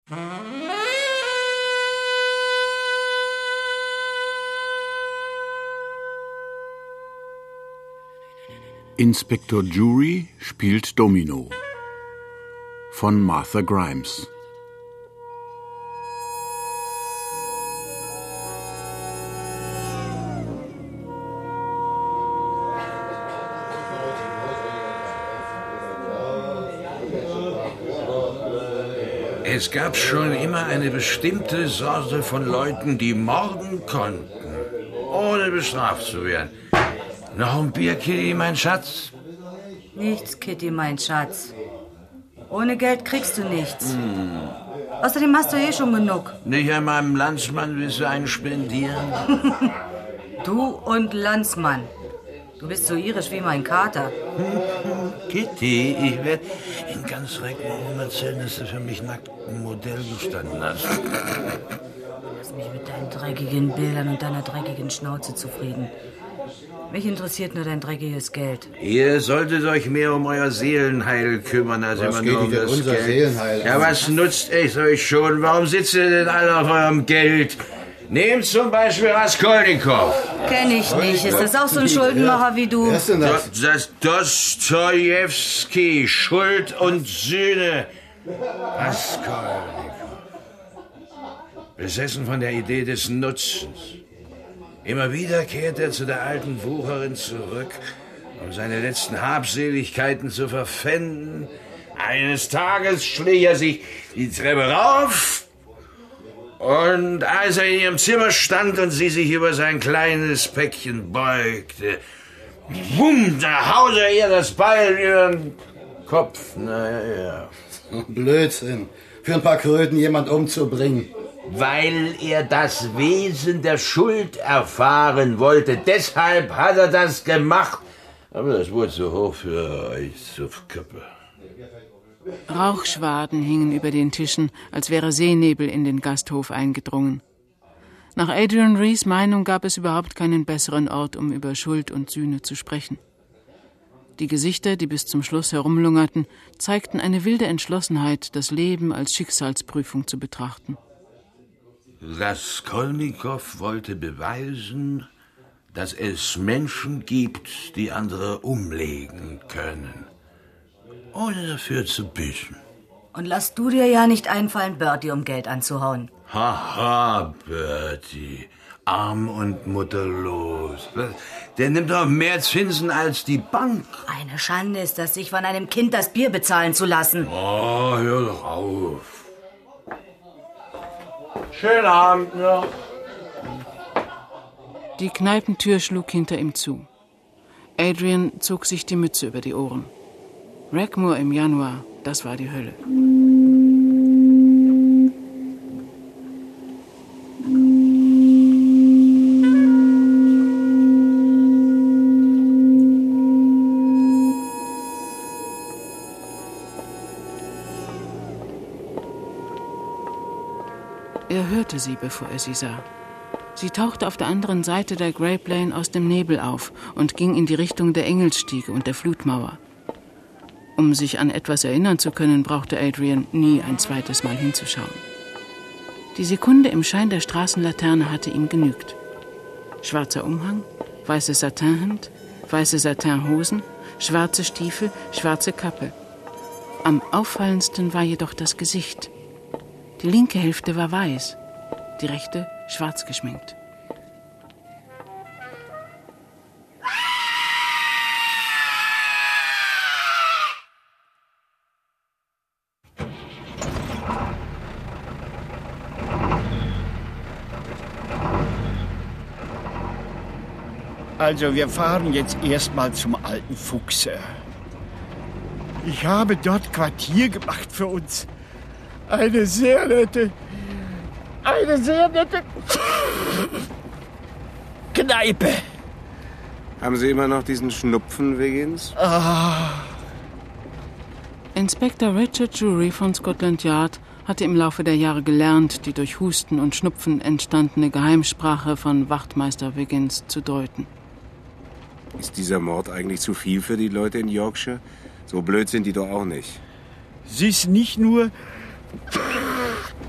Inspektor Jury spielt Domino von Martha Grimes. Es gab schon immer eine bestimmte Sorte von Leuten, die morden konnten, ohne bestraft zu werden. Noch ein Bier, Kitty, mein Schatz? Nichts, Kitty, mein Schatz. Ohne Geld kriegst du nichts. Außerdem hast du eh schon genug. Nicht an meinem Landsmann willst du einen spendieren? Du und Landsmann. Du bist so irisch wie mein Kater. Kitty, ich werde in ganz Recklinghausen erzählen, dass du für mich nackt ein Modell gestanden hast. Lass mich mit deinen dreckigen Bildern und deiner dreckigen Schnauze zufrieden. Mich interessiert nur dein dreckiges Geld. Ihr solltet euch mehr um euer Seelenheil kümmern, als immer nur um das unser Geld. Seelenheil Ja, was nutzt es euch schon? Warum sitzt ihr denn alle auf eurem Geld? Nehmt zum Beispiel Raskolnikow. Kenn ich nicht. Ist das auch so ein Schuldenmacher wie du? Wer ist denn das? Das Dostojewski, Schuld und Sühne. Raskolnikow. Besessen von der Idee des Nutzens. Immer wieder kehrt er zu der alten Wucherin zurück, um seine letzten Habseligkeiten zu verpfänden. Eines Tages schlich er sich die Treppe rauf, und als er in ihrem Zimmer stand und sie sich über sein kleines Päckchen beugte, wumm, da haute er ihr das Beil über den Kopf. Naja. Blödsinn. Für ein paar Kröten jemand umzubringen. Weil er das Wesen der Schuld erfahren wollte. Deshalb hat er das gemacht. Aber das wurde zu hoch für euch Suffköppe. Rauchschwaden hingen über den Tischen, als wäre Seenebel in den Gasthof eingedrungen. Nach Adrian Rees Meinung gab es überhaupt keinen besseren Ort, um über Schuld und Sühne zu sprechen. Die Gesichter, die bis zum Schluss herumlungerten, zeigten eine wilde Entschlossenheit, das Leben als Schicksalsprüfung zu betrachten. Raskolnikow wollte beweisen, dass es Menschen gibt, die andere umlegen können, ohne dafür zu büßen. Und lass du dir ja nicht einfallen, Bertie um Geld anzuhauen. Haha, Bertie, arm und mutterlos. Der nimmt doch mehr Zinsen als die Bank. Eine Schande ist das, sich von einem Kind das Bier bezahlen zu lassen. Oh, hör doch auf. Schönen Abend noch. Die Kneipentür schlug hinter ihm zu. Adrian zog sich die Mütze über die Ohren. Rackmoor im Januar, das war die Hölle. Er hörte sie, bevor er sie sah. Sie tauchte auf der anderen Seite der Grape Lane aus dem Nebel auf und ging in die Richtung der Engelsstiege und der Flutmauer. Um sich an etwas erinnern zu können, brauchte Adrian nie ein zweites Mal hinzuschauen. Die Sekunde im Schein der Straßenlaterne hatte ihm genügt. Schwarzer Umhang, weißes Satinhemd, weiße Satinhosen, schwarze Stiefel, schwarze Kappe. Am auffallendsten war jedoch das Gesicht. Die linke Hälfte war weiß, die rechte schwarz geschminkt. Also, wir fahren jetzt erstmal zum alten Fuchs. Ich habe dort Quartier gemacht für uns. Eine sehr nette Kneipe. Haben Sie immer noch diesen Schnupfen, Wiggins? Inspektor Richard Jury von Scotland Yard hatte im Laufe der Jahre gelernt, die durch Husten und Schnupfen entstandene Geheimsprache von Wachtmeister Wiggins zu deuten. Ist dieser Mord eigentlich zu viel für die Leute in Yorkshire? So blöd sind die doch auch nicht. Sie ist nicht nur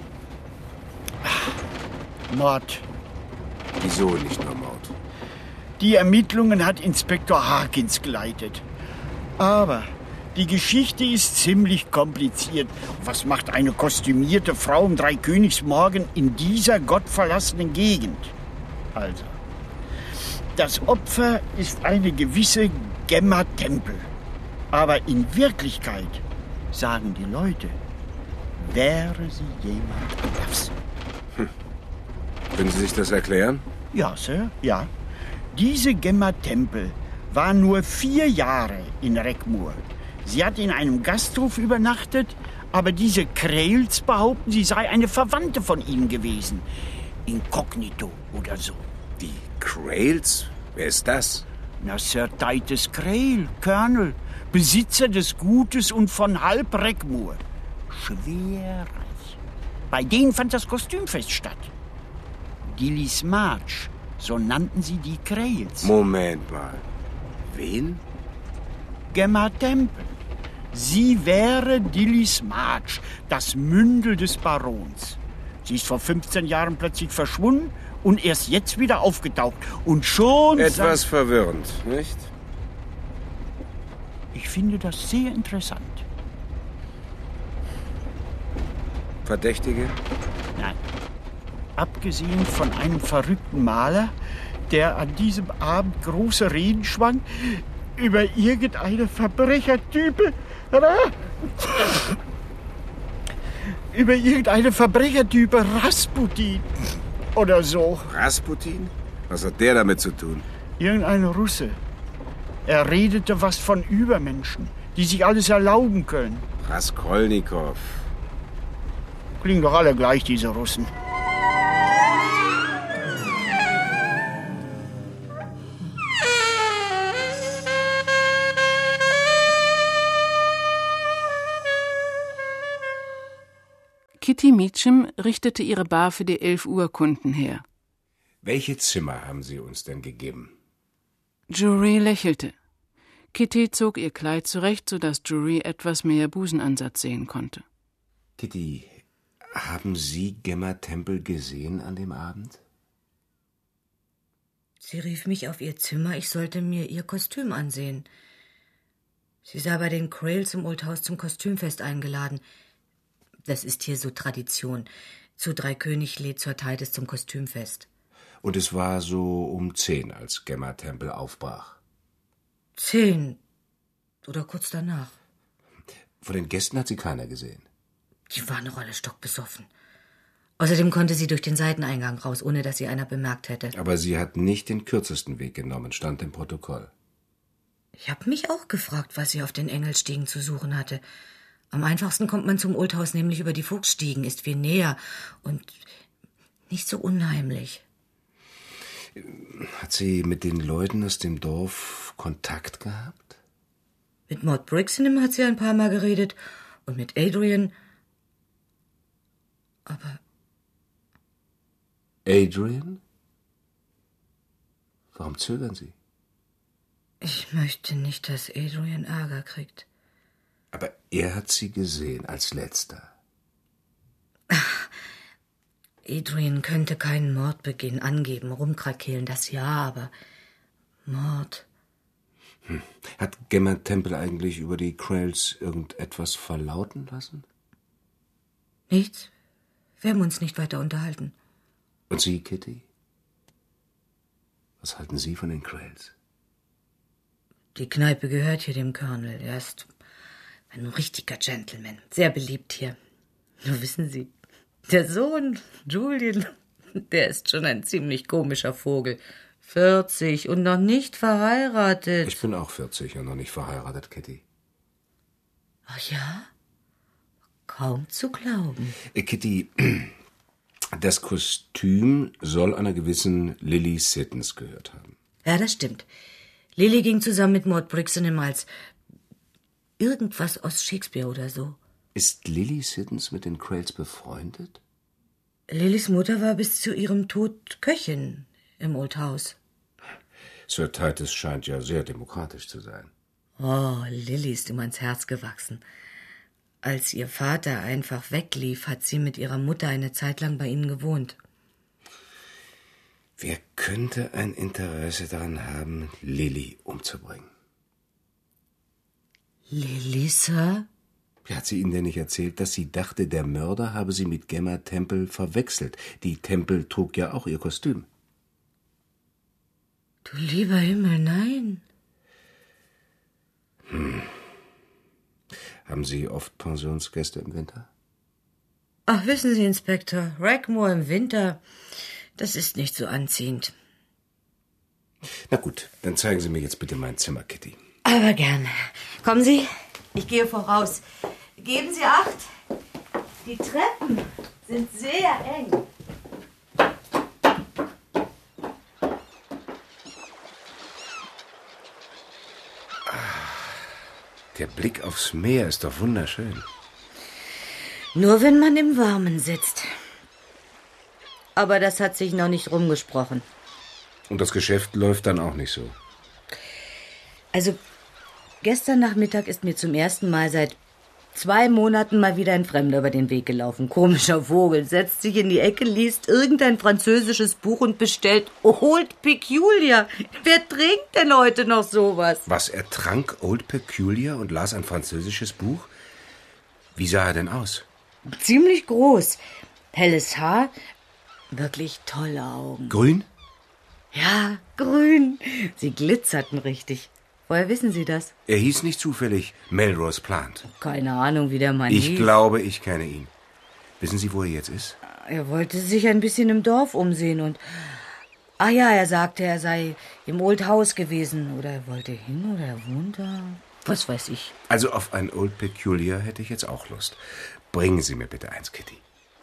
Mord. Wieso nicht nur Mord? Die Ermittlungen hat Inspektor Harkins geleitet. Aber die Geschichte ist ziemlich kompliziert. Was macht eine kostümierte Frau um Dreikönigsmorgen in dieser gottverlassenen Gegend? Also, das Opfer ist eine gewisse Gemma Temple. Aber in Wirklichkeit, sagen die Leute, wäre sie jemand anders. Können Sie sich das erklären? Ja, Sir, ja. Diese Gemma Temple war nur 4 Jahre in Reckmoor. Sie hat in einem Gasthof übernachtet, aber diese Crales behaupten, sie sei eine Verwandte von ihnen gewesen. Inkognito oder so. Die Crales? Wer ist das? Na, Sir Titus Crale, Colonel, Besitzer des Gutes und von halb Reckmoor. Schwerreich. Bei denen fand das Kostümfest statt. Dillis March, so nannten sie die Crales. Moment mal. Wen? Gemma Temple. Sie wäre Dillis March, das Mündel des Barons. Sie ist vor 15 Jahren plötzlich verschwunden und erst jetzt wieder aufgetaucht. Und schon... Etwas verwirrend, nicht? Ich finde das sehr interessant. Verdächtige? Nein. Abgesehen von einem verrückten Maler, der an diesem Abend große Reden schwang über irgendeine Verbrechertype. Über irgendeine Verbrechertype Rasputin oder so. Rasputin? Was hat der damit zu tun? Irgendein Russe. Er redete was von Übermenschen, die sich alles erlauben können. Raskolnikow. Klingen doch alle gleich, diese Russen. Kitty Meacham richtete ihre Bar für die 11-Uhr-Kunden her. Welche Zimmer haben Sie uns denn gegeben? Jury lächelte. Kitty zog ihr Kleid zurecht, sodass Jury etwas mehr Busenansatz sehen konnte. Kitty, haben Sie Gemma Temple gesehen an dem Abend? Sie rief mich auf ihr Zimmer, ich sollte mir ihr Kostüm ansehen. Sie sei bei den Crales im Old House zum Kostümfest eingeladen. Das ist hier so Tradition. Zu Dreikönig lädt zur Titus zum Kostümfest. Und es war so um 10, als Gemma Temple aufbrach. 10 oder kurz danach. Von den Gästen hat sie keiner gesehen. Die waren noch alle stockbesoffen. Außerdem konnte sie durch den Seiteneingang raus, ohne dass sie einer bemerkt hätte. Aber sie hat nicht den kürzesten Weg genommen, stand im Protokoll. Ich habe mich auch gefragt, was sie auf den Engelstiegen zu suchen hatte. Am einfachsten kommt man zum Old House nämlich über die Fuchsstiegen, ist viel näher und nicht so unheimlich. Hat sie mit den Leuten aus dem Dorf Kontakt gehabt? Mit Maud Brixton hat sie ein paar Mal geredet und mit Adrian. Aber... Adrian? Warum zögern Sie? Ich möchte nicht, dass Adrian Ärger kriegt. Aber er hat sie gesehen als letzter. Adrian könnte keinen Mordbeginn angeben, rumkrakeelen, das ja, aber Mord. Hat Gemma Temple eigentlich über die Crales irgendetwas verlauten lassen? Nichts. Wir haben uns nicht weiter unterhalten. Und Sie, Kitty? Was halten Sie von den Crales? Die Kneipe gehört hier dem Colonel. Er ist ein richtiger Gentleman. Sehr beliebt hier. Nur wissen Sie, der Sohn, Julian, der ist schon ein ziemlich komischer Vogel. 40 und noch nicht verheiratet. Ich bin auch 40 und noch nicht verheiratet, Kitty. Ach ja? Kaum zu glauben. Kitty, das Kostüm soll einer gewissen Lily Siddons gehört haben. Ja, das stimmt. Lily ging zusammen mit Maud Brixton als irgendwas aus Shakespeare oder so. Ist Lily Siddons mit den Crales befreundet? Lillys Mutter war bis zu ihrem Tod Köchin im Old House. Sir Titus scheint ja sehr demokratisch zu sein. Oh, Lily ist ihm ans Herz gewachsen. Als ihr Vater einfach weglief, hat sie mit ihrer Mutter eine Zeit lang bei ihnen gewohnt. Wer könnte ein Interesse daran haben, Lily umzubringen? Lily, Sir? Wie hat sie Ihnen denn nicht erzählt, dass sie dachte, der Mörder habe sie mit Gemma Temple verwechselt? Die Temple trug ja auch ihr Kostüm. Du lieber Himmel, nein. Haben Sie oft Pensionsgäste im Winter? Ach, wissen Sie, Inspektor, Rackmore im Winter, das ist nicht so anziehend. Na gut, dann zeigen Sie mir jetzt bitte mein Zimmer, Kitty. Aber gerne. Kommen Sie, ich gehe voraus. Geben Sie Acht, die Treppen sind sehr eng. Der Blick aufs Meer ist doch wunderschön. Nur wenn man im Warmen sitzt. Aber das hat sich noch nicht rumgesprochen. Und das Geschäft läuft dann auch nicht so. Also, gestern Nachmittag ist mir zum ersten Mal seit 2 Monaten mal wieder ein Fremder über den Weg gelaufen. Komischer Vogel, setzt sich in die Ecke, liest irgendein französisches Buch und bestellt Old Peculiar. Wer trinkt denn heute noch sowas? Was, er trank Old Peculiar und las ein französisches Buch? Wie sah er denn aus? Ziemlich groß. Helles Haar, wirklich tolle Augen. Grün? Ja, grün. Sie glitzerten richtig. Woher wissen Sie das? Er hieß nicht zufällig Melrose Plant. Keine Ahnung, wie der Mann Ich hieß. glaube, ich kenne ihn. Wissen Sie, wo er jetzt ist? Er wollte sich ein bisschen im Dorf umsehen und... Ach ja, er sagte, er sei im Old House gewesen. Oder er wollte hin oder er wohnt da. Was weiß ich. Also auf ein Old Peculiar hätte ich jetzt auch Lust. Bringen Sie mir bitte eins, Kitty.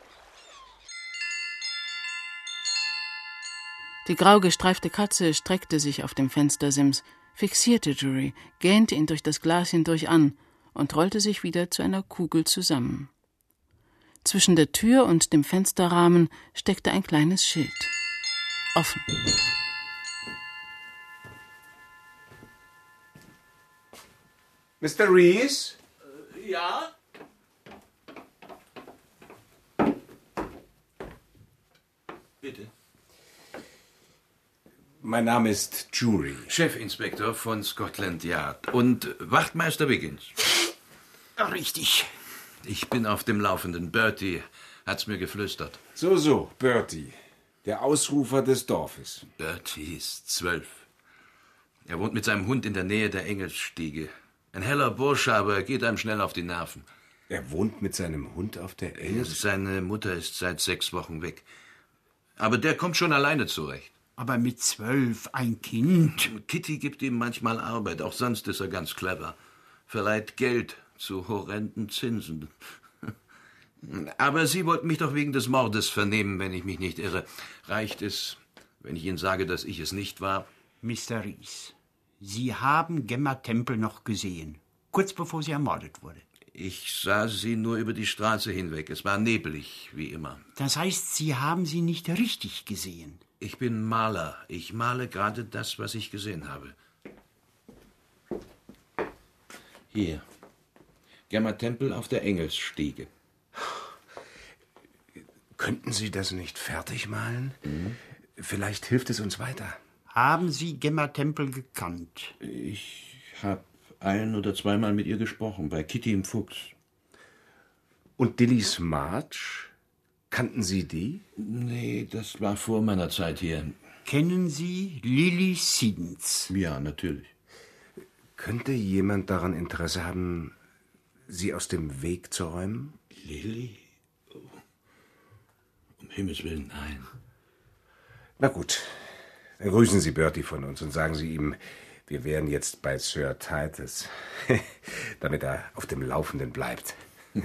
Die grau gestreifte Katze streckte sich auf dem Fenstersims, fixierte Jury, gähnte ihn durch das Glas hindurch an und rollte sich wieder zu einer Kugel zusammen. Zwischen der Tür und dem Fensterrahmen steckte ein kleines Schild. Offen. Mr. Rees? Ja? Bitte. Mein Name ist Jury. Chefinspektor von Scotland Yard und Wachtmeister Wiggins. Richtig. Ich bin auf dem Laufenden. Bertie hat's mir geflüstert. So, Bertie. Der Ausrufer des Dorfes. Bertie ist 12. Er wohnt mit seinem Hund in der Nähe der Engelsstiege. Ein heller Bursche, aber er geht einem schnell auf die Nerven. Er wohnt mit seinem Hund auf der Engels? Seine Mutter ist seit 6 Wochen weg. Aber der kommt schon alleine zurecht. Aber mit 12 ein Kind. Kitty gibt ihm manchmal Arbeit, auch sonst ist er ganz clever. Verleiht Geld zu horrenden Zinsen. Aber Sie wollten mich doch wegen des Mordes vernehmen, wenn ich mich nicht irre. Reicht es, wenn ich Ihnen sage, dass ich es nicht war? Mr. Rees, Sie haben Gemma Temple noch gesehen, kurz bevor sie ermordet wurde. Ich sah sie nur über die Straße hinweg. Es war nebelig, wie immer. Das heißt, Sie haben sie nicht richtig gesehen. Ich bin Maler. Ich male gerade das, was ich gesehen habe. Hier. Gemma Temple auf der Engelsstiege. Könnten Sie das nicht fertig malen? Vielleicht hilft es uns weiter. Haben Sie Gemma Temple gekannt? Ich habe 1- oder 2-mal mit ihr gesprochen, bei Kitty im Fuchs. Und Dilys March? Kannten Sie die? Nee, das war vor meiner Zeit hier. Kennen Sie Lily Siddons? Ja, natürlich. Könnte jemand daran Interesse haben, sie aus dem Weg zu räumen? Lily? Oh. Um Himmels Willen, nein. Na gut, dann grüßen Sie Bertie von uns und sagen Sie ihm, wir wären jetzt bei Sir Titus, damit er auf dem Laufenden bleibt.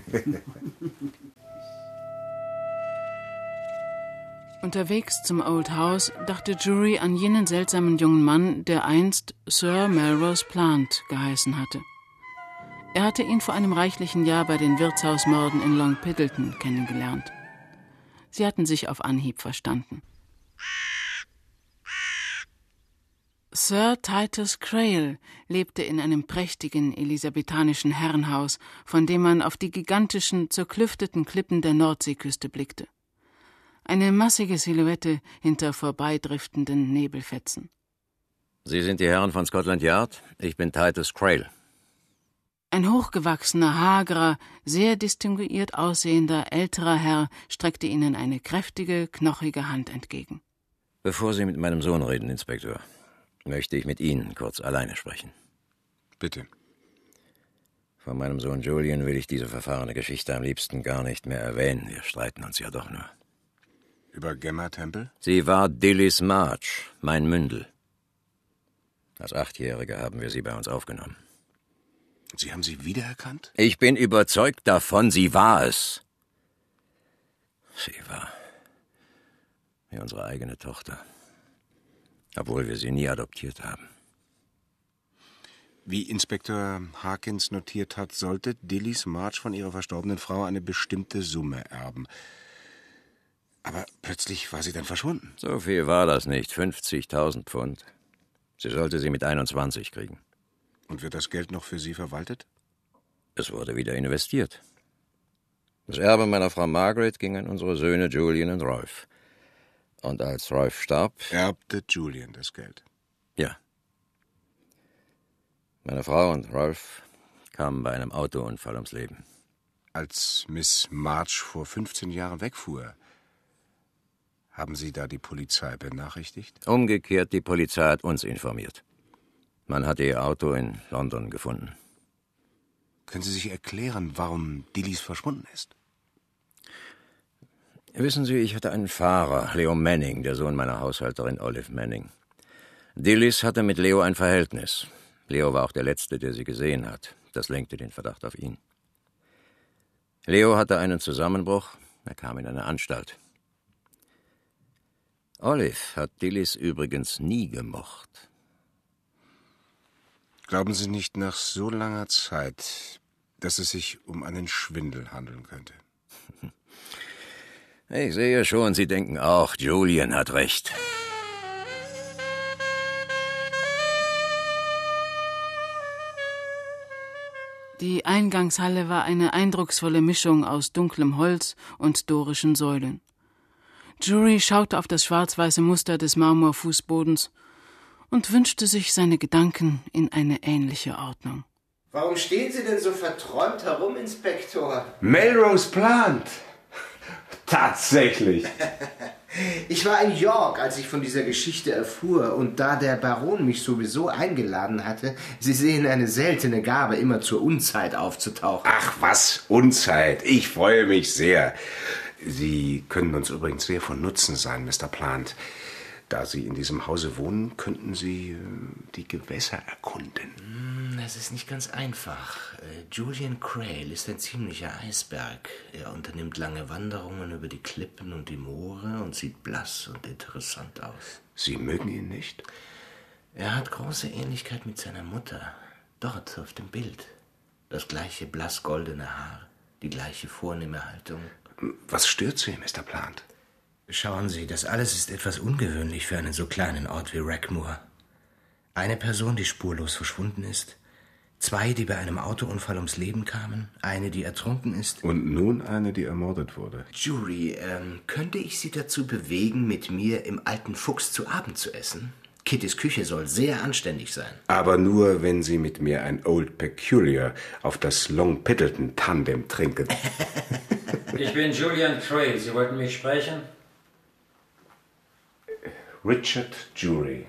Unterwegs zum Old House dachte Jury an jenen seltsamen jungen Mann, der einst Sir Melrose Plant geheißen hatte. Er hatte ihn vor einem reichlichen Jahr bei den Wirtshausmorden in Long Piddleton kennengelernt. Sie hatten sich auf Anhieb verstanden. Sir Titus Crail lebte in einem prächtigen elisabethanischen Herrenhaus, von dem man auf die gigantischen, zerklüfteten Klippen der Nordseeküste blickte. Eine massige Silhouette hinter vorbeidriftenden Nebelfetzen. Sie sind die Herren von Scotland Yard? Ich bin Titus Crail. Ein hochgewachsener, hagerer, sehr distinguiert aussehender, älterer Herr streckte ihnen eine kräftige, knochige Hand entgegen. Bevor Sie mit meinem Sohn reden, Inspektor, möchte ich mit Ihnen kurz alleine sprechen. Bitte. Von meinem Sohn Julian will ich diese verfahrene Geschichte am liebsten gar nicht mehr erwähnen. Wir streiten uns ja doch nur. Über Gemma Temple? Sie war Dilys March, mein Mündel. Als 8-Jährige haben wir sie bei uns aufgenommen. Sie haben sie wiedererkannt? Ich bin überzeugt davon, sie war es. Sie war wie unsere eigene Tochter, obwohl wir sie nie adoptiert haben. Wie Inspektor Harkins notiert hat, sollte Dilys March von ihrer verstorbenen Frau eine bestimmte Summe erben. Aber plötzlich war sie dann verschwunden. So viel war das nicht, 50.000 Pfund. Sie sollte sie mit 21 kriegen. Und wird das Geld noch für Sie verwaltet? Es wurde wieder investiert. Das Erbe meiner Frau Margaret ging an unsere Söhne Julian und Rolf. Und als Rolf starb... Erbte Julian das Geld? Ja. Meine Frau und Rolf kamen bei einem Autounfall ums Leben. Als Miss March vor 15 Jahren wegfuhr, haben Sie da die Polizei benachrichtigt? Umgekehrt, die Polizei hat uns informiert. Man hatte ihr Auto in London gefunden. Können Sie sich erklären, warum Dilys verschwunden ist? Wissen Sie, ich hatte einen Fahrer, Leo Manning, der Sohn meiner Haushälterin Olive Manning. Dilys hatte mit Leo ein Verhältnis. Leo war auch der Letzte, der sie gesehen hat. Das lenkte den Verdacht auf ihn. Leo hatte einen Zusammenbruch. Er kam in eine Anstalt. Olive hat Dilys übrigens nie gemocht. Glauben Sie nicht nach so langer Zeit, dass es sich um einen Schwindel handeln könnte? Ich sehe schon, Sie denken auch, Julian hat recht. Die Eingangshalle war eine eindrucksvolle Mischung aus dunklem Holz und dorischen Säulen. Jury schaute auf das schwarz-weiße Muster des Marmorfußbodens und wünschte sich seine Gedanken in eine ähnliche Ordnung. Warum stehen Sie denn so verträumt herum, Inspektor? Melrose plant. Tatsächlich. Ich war in York, als ich von dieser Geschichte erfuhr, und da der Baron mich sowieso eingeladen hatte, Sie sehen eine seltene Gabe, immer zur Unzeit aufzutauchen. Ach was, Unzeit. Ich freue mich sehr. Sie können uns übrigens sehr von Nutzen sein, Mr. Plant. Da Sie in diesem Hause wohnen, könnten Sie die Gewässer erkunden. Das ist nicht ganz einfach. Julian Crail ist ein ziemlicher Eisberg. Er unternimmt lange Wanderungen über die Klippen und die Moore und sieht blass und interessant aus. Sie mögen ihn nicht? Er hat große Ähnlichkeit mit seiner Mutter. Dort auf dem Bild. Das gleiche blassgoldene Haar, die gleiche vornehme Haltung. Was stört Sie, Mr. Plant? Schauen Sie, das alles ist etwas ungewöhnlich für einen so kleinen Ort wie Rackmoor. Eine Person, die spurlos verschwunden ist, 2, die bei einem Autounfall ums Leben kamen, eine, die ertrunken ist. Und nun eine, die ermordet wurde. Jury, könnte ich Sie dazu bewegen, mit mir im Alten Fuchs zu Abend zu essen? Kittys Küche soll sehr anständig sein. Aber nur, wenn Sie mit mir ein Old Peculiar auf das Long Piddleton Tandem trinken. Ich bin Julian Crail. Sie wollten mich sprechen? Richard Jury.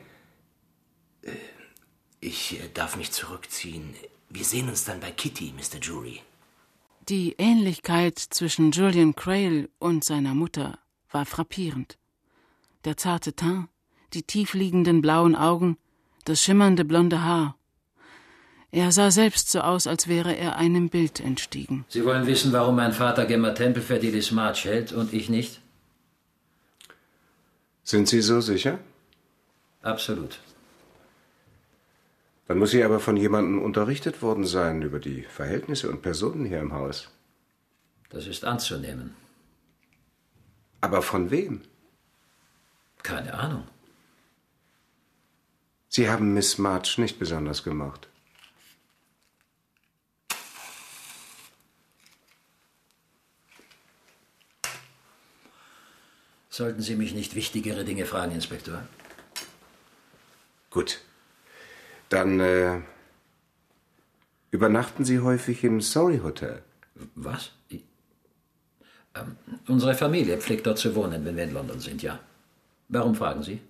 Ich darf mich zurückziehen. Wir sehen uns dann bei Kitty, Mr. Jury. Die Ähnlichkeit zwischen Julian Crail und seiner Mutter war frappierend. Der zarte Teint, die tiefliegenden blauen Augen, das schimmernde blonde Haar. Er sah selbst so aus, als wäre er einem Bild entstiegen. Sie wollen wissen, warum mein Vater Gemma Temple für Dilys March hält und ich nicht? Sind Sie so sicher? Absolut. Dann muss sie aber von jemandem unterrichtet worden sein über die Verhältnisse und Personen hier im Haus. Das ist anzunehmen. Aber von wem? Keine Ahnung. Sie haben Miss March nicht besonders gemocht. Sollten Sie mich nicht wichtigere Dinge fragen, Inspektor? Gut. Dann übernachten Sie häufig im Surrey Hotel? Was? Unsere Familie pflegt dort zu wohnen, wenn wir in London sind, ja. Warum fragen Sie?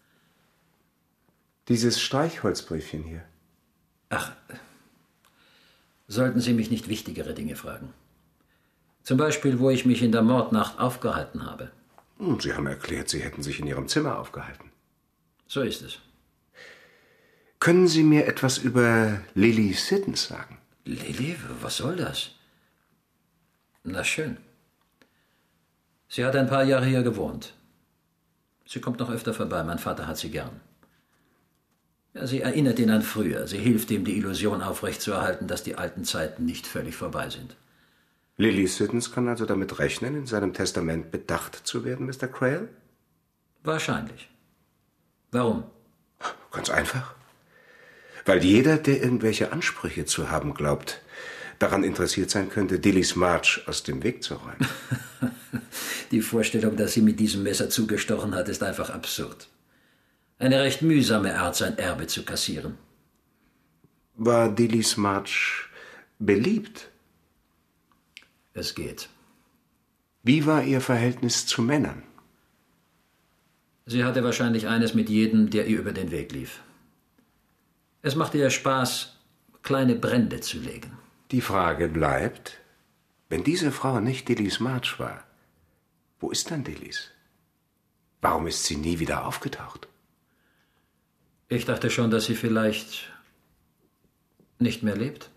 Dieses Streichholzbriefchen hier. Ach, sollten Sie mich nicht wichtigere Dinge fragen? Zum Beispiel, wo ich mich in der Mordnacht aufgehalten habe. Sie haben erklärt, Sie hätten sich in Ihrem Zimmer aufgehalten. So ist es. Können Sie mir etwas über Lily Siddons sagen? Lily? Was soll das? Na schön. Sie hat ein paar Jahre hier gewohnt. Sie kommt noch öfter vorbei, mein Vater hat sie gern. Ja, sie erinnert ihn an früher. Sie hilft ihm, die Illusion aufrechtzuerhalten, dass die alten Zeiten nicht völlig vorbei sind. Lily Siddons kann also damit rechnen, in seinem Testament bedacht zu werden, Mr. Crail? Wahrscheinlich. Warum? Ganz einfach. Weil jeder, der irgendwelche Ansprüche zu haben glaubt, daran interessiert sein könnte, Dilys March aus dem Weg zu räumen. Die Vorstellung, dass sie mit diesem Messer zugestochen hat, ist einfach absurd. Eine recht mühsame Art, sein Erbe zu kassieren. War Dilys March beliebt? Es geht. Wie war Ihr Verhältnis zu Männern? Sie hatte wahrscheinlich eines mit jedem, der ihr über den Weg lief. Es machte ihr Spaß, kleine Brände zu legen. Die Frage bleibt, wenn diese Frau nicht Dilys March war, wo ist dann Dilys? Warum ist sie nie wieder aufgetaucht? Ich dachte schon, dass sie vielleicht nicht mehr lebt.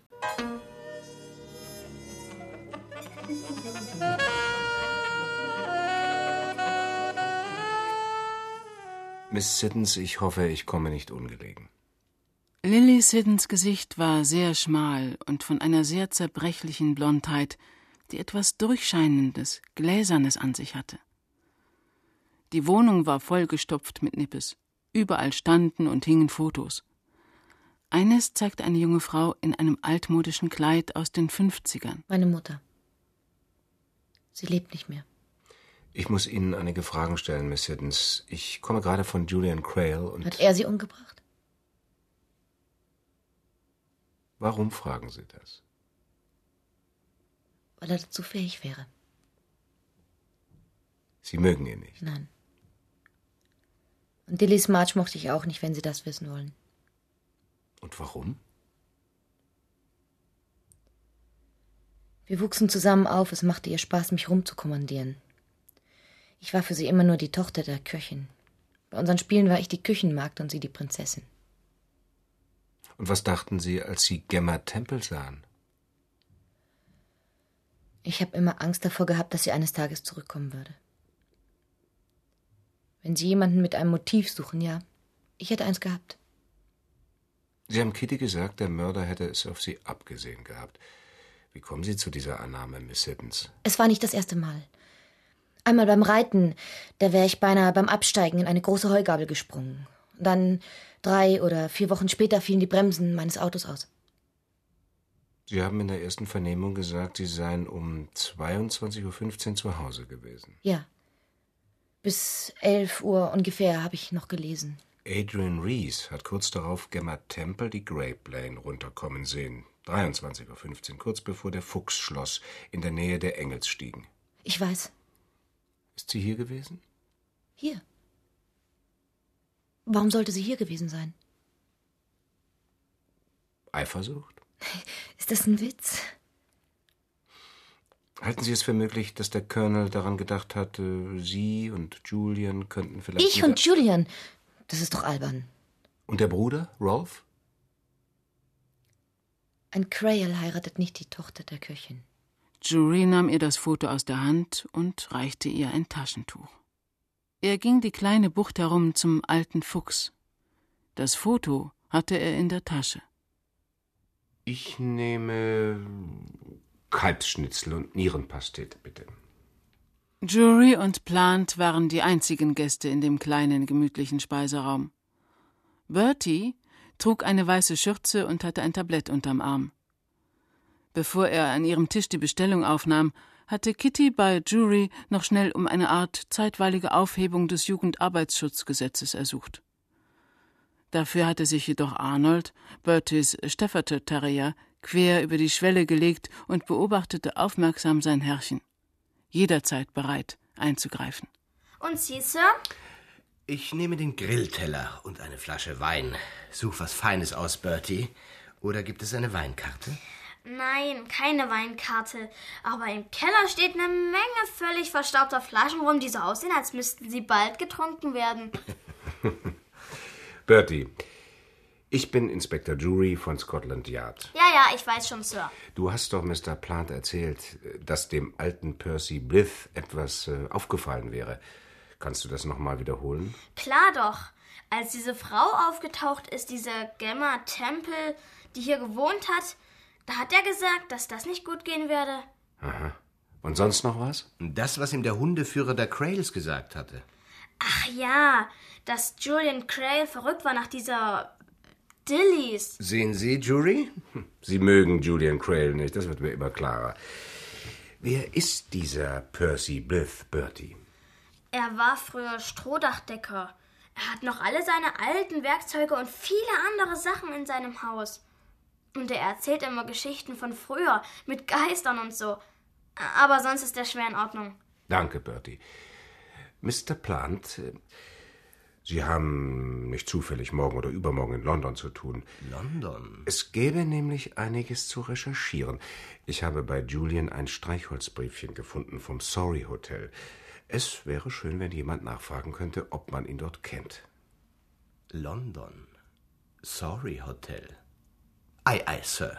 Miss Siddons, ich hoffe, ich komme nicht ungelegen. Lily Siddons Gesicht war sehr schmal und von einer sehr zerbrechlichen Blondheit, die etwas Durchscheinendes, Gläsernes an sich hatte. Die Wohnung war vollgestopft mit Nippes. Überall standen und hingen Fotos. Eines zeigte eine junge Frau in einem altmodischen Kleid aus den 50ern. Meine Mutter. Sie lebt nicht mehr. Ich muss Ihnen einige Fragen stellen, Miss Siddons. Ich komme gerade von Julian Crail und... Hat er Sie umgebracht? Warum fragen Sie das? Weil er dazu fähig wäre. Sie mögen ihn nicht? Nein. Und Dilys March mochte ich auch nicht, wenn Sie das wissen wollen. Und warum? Wir wuchsen zusammen auf, es machte ihr Spaß, mich rumzukommandieren. Ich war für sie immer nur die Tochter der Köchin. Bei unseren Spielen war ich die Küchenmagd und sie die Prinzessin. Und was dachten Sie, als Sie Gemma Temple sahen? Ich habe immer Angst davor gehabt, dass sie eines Tages zurückkommen würde. Wenn Sie jemanden mit einem Motiv suchen, ja, ich hätte eins gehabt. Sie haben Kitty gesagt, der Mörder hätte es auf Sie abgesehen gehabt. Wie kommen Sie zu dieser Annahme, Miss Siddons? Es war nicht das erste Mal. Einmal beim Reiten, da wäre ich beinahe beim Absteigen in eine große Heugabel gesprungen. Dann 3 oder 4 Wochen später fielen die Bremsen meines Autos aus. Sie haben in der ersten Vernehmung gesagt, Sie seien um 22:15 Uhr zu Hause gewesen. Ja. Bis 11 Uhr ungefähr habe ich noch gelesen. Adrian Rees hat kurz darauf Gemma Temple die Grape Lane runterkommen sehen. 23:15 Uhr, kurz bevor der Fuchs schloss, in der Nähe der Engelsstiegen. Ich weiß. Ist sie hier gewesen? Hier. Warum sollte sie hier gewesen sein? Eifersucht? Ist das ein Witz? Halten Sie es für möglich, dass der Colonel daran gedacht hat, Sie und Julian könnten vielleicht... Ich und Julian? Das ist doch albern. Und der Bruder, Rolf? Ein Crail heiratet nicht die Tochter der Köchin. Jury nahm ihr das Foto aus der Hand und reichte ihr ein Taschentuch. Er ging die kleine Bucht herum zum alten Fuchs. Das Foto hatte er in der Tasche. Ich nehme Kalbsschnitzel und Nierenpastete, bitte. Jury und Plant waren die einzigen Gäste in dem kleinen, gemütlichen Speiseraum. Bertie trug eine weiße Schürze und hatte ein Tablett unterm Arm. Bevor er an ihrem Tisch die Bestellung aufnahm, hatte Kitty bei Jury noch schnell um eine Art zeitweilige Aufhebung des Jugendarbeitsschutzgesetzes ersucht. Dafür hatte sich jedoch Arnold, Berties Staffordshire Terrier, quer über die Schwelle gelegt und beobachtete aufmerksam sein Herrchen, jederzeit bereit einzugreifen. Und Sie, Sir? Ich nehme den Grillteller und eine Flasche Wein. Such was Feines aus, Bertie. Oder gibt es eine Weinkarte? Nein, keine Weinkarte. Aber im Keller steht eine Menge völlig verstaubter Flaschen rum, die so aussehen, als müssten sie bald getrunken werden. Bertie, ich bin Inspektor Jury von Scotland Yard. Ja, ich weiß schon, Sir. Du hast doch Mr. Plant erzählt, dass dem alten Percy Blythe etwas aufgefallen wäre. Kannst du das nochmal wiederholen? Klar doch. Als diese Frau aufgetaucht ist, diese Gemma Temple, die hier gewohnt hat, da hat er gesagt, dass das nicht gut gehen werde. Aha. Und sonst noch was? Das, was ihm der Hundeführer der Crailes gesagt hatte. Ach ja, dass Julian Crail verrückt war nach dieser Dillies. Sehen Sie, Jury? Sie mögen Julian Crail nicht, das wird mir immer klarer. Wer ist dieser Percy Blythe, Bertie? Er war früher Strohdachdecker. Er hat noch alle seine alten Werkzeuge und viele andere Sachen in seinem Haus. Und er erzählt immer Geschichten von früher, mit Geistern und so. Aber sonst ist er schwer in Ordnung. Danke, Bertie. Mr. Plant, Sie haben nicht zufällig morgen oder übermorgen in London zu tun. London? Es gäbe nämlich einiges zu recherchieren. Ich habe bei Julian ein Streichholzbriefchen gefunden vom Surrey Hotel. Es wäre schön, wenn jemand nachfragen könnte, ob man ihn dort kennt. London. Surrey Hotel. Ei, Sir.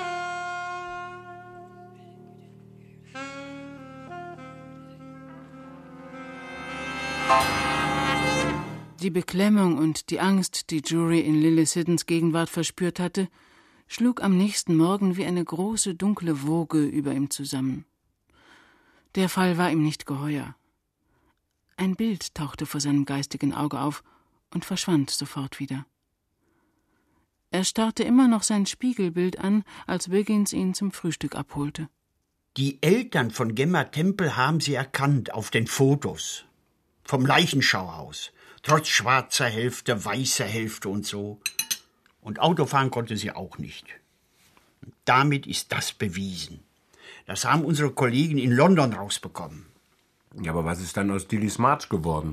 Die Beklemmung und die Angst, die Jury in Lily Siddons Gegenwart verspürt hatte, schlug am nächsten Morgen wie eine große, dunkle Woge über ihm zusammen. Der Fall war ihm nicht geheuer. Ein Bild tauchte vor seinem geistigen Auge auf und verschwand sofort wieder. Er starrte immer noch sein Spiegelbild an, als Wiggins ihn zum Frühstück abholte. Die Eltern von Gemma Temple haben sie erkannt auf den Fotos. Vom Leichenschauhaus. Trotz schwarzer Hälfte, weißer Hälfte und so. Und Autofahren konnte sie auch nicht. Damit ist das bewiesen. Das haben unsere Kollegen in London rausbekommen. Ja, aber was ist dann aus Dilys March geworden?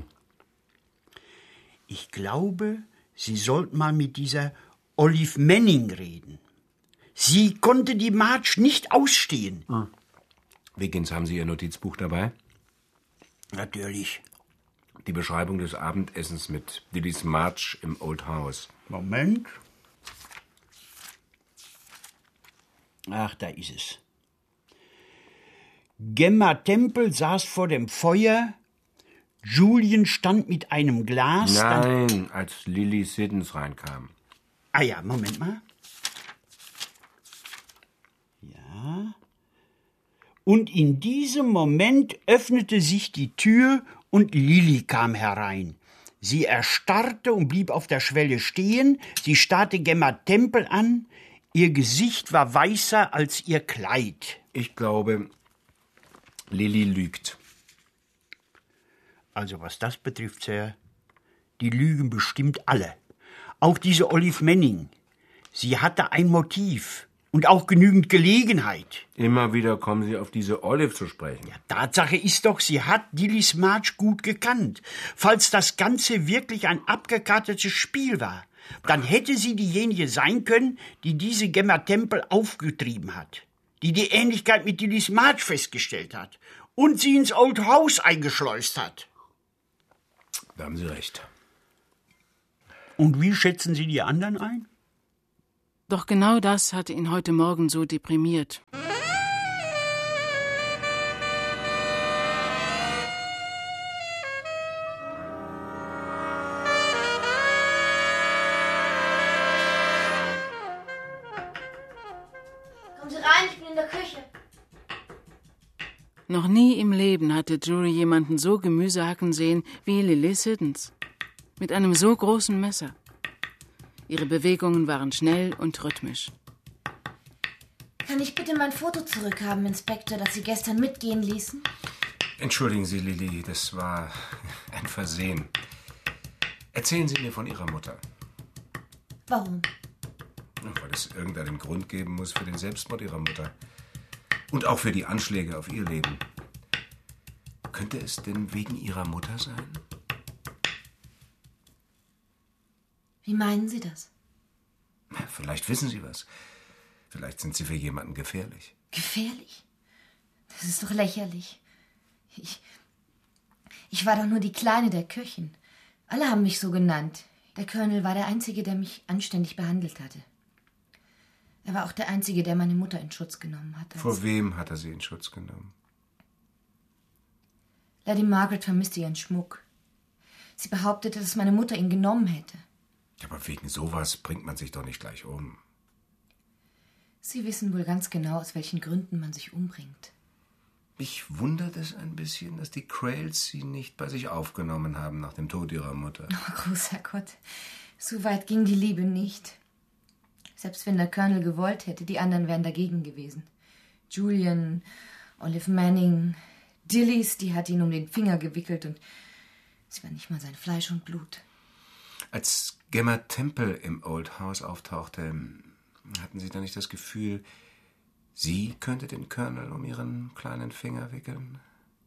Ich glaube, Sie sollten mal mit dieser Olive Manning reden. Sie konnte die March nicht ausstehen. Wiggins, haben Sie Ihr Notizbuch dabei? Natürlich. Die Beschreibung des Abendessens mit Dilys March im Old House. Moment. Ach, da ist es. Gemma Temple saß vor dem Feuer. Julian stand mit einem Glas. Nein, als Lily Siddons reinkam. Ah ja, Moment mal. Ja. Und in diesem Moment öffnete sich die Tür und Lily kam herein. Sie erstarrte und blieb auf der Schwelle stehen. Sie starrte Gemma Temple an. Ihr Gesicht war weißer als ihr Kleid. Ich glaube, Lily lügt. Also was das betrifft, Sir, die lügen bestimmt alle. Auch diese Olive Manning. Sie hatte ein Motiv und auch genügend Gelegenheit. Immer wieder kommen Sie auf diese Olive zu sprechen. Ja, Tatsache ist doch, sie hat Dilys March gut gekannt. Falls das Ganze wirklich ein abgekartetes Spiel war, dann hätte sie diejenige sein können, die diese Gemma Temple aufgetrieben hat, die die Ähnlichkeit mit Dilys March festgestellt hat und sie ins Old House eingeschleust hat. Da haben Sie recht. Und wie schätzen Sie die anderen ein? Doch genau das hatte ihn heute Morgen so deprimiert. Kommen Sie rein, ich bin in der Küche. Noch nie im Leben hatte Jury jemanden so Gemüse hacken sehen wie Lily Siddons. Mit einem so großen Messer. Ihre Bewegungen waren schnell und rhythmisch. Kann ich bitte mein Foto zurückhaben, Inspektor, das Sie gestern mitgehen ließen? Entschuldigen Sie, Lily, das war ein Versehen. Erzählen Sie mir von Ihrer Mutter. Warum? Weil es irgendeinen Grund geben muss für den Selbstmord Ihrer Mutter. Und auch für die Anschläge auf ihr Leben. Könnte es denn wegen Ihrer Mutter sein? Wie meinen Sie das? Vielleicht wissen Sie was. Vielleicht sind Sie für jemanden gefährlich. Gefährlich? Das ist doch lächerlich. Ich war doch nur die Kleine der Köchin. Alle haben mich so genannt. Der Colonel war der Einzige, der mich anständig behandelt hatte. Er war auch der Einzige, der meine Mutter in Schutz genommen hat. Vor wem hat er sie in Schutz genommen? Lady Margaret vermisste ihren Schmuck. Sie behauptete, dass meine Mutter ihn genommen hätte. Aber wegen sowas bringt man sich doch nicht gleich um. Sie wissen wohl ganz genau, aus welchen Gründen man sich umbringt. Mich wundert es ein bisschen, dass die Crailes sie nicht bei sich aufgenommen haben nach dem Tod ihrer Mutter. Oh, großer Gott, so weit ging die Liebe nicht. Selbst wenn der Colonel gewollt hätte, die anderen wären dagegen gewesen. Julian, Olive Manning, Dillis, die hat ihn um den Finger gewickelt und sie war nicht mal sein Fleisch und Blut. Als Gemma Temple im Old House auftauchte, hatten Sie da nicht das Gefühl, sie könnte den Colonel um ihren kleinen Finger wickeln?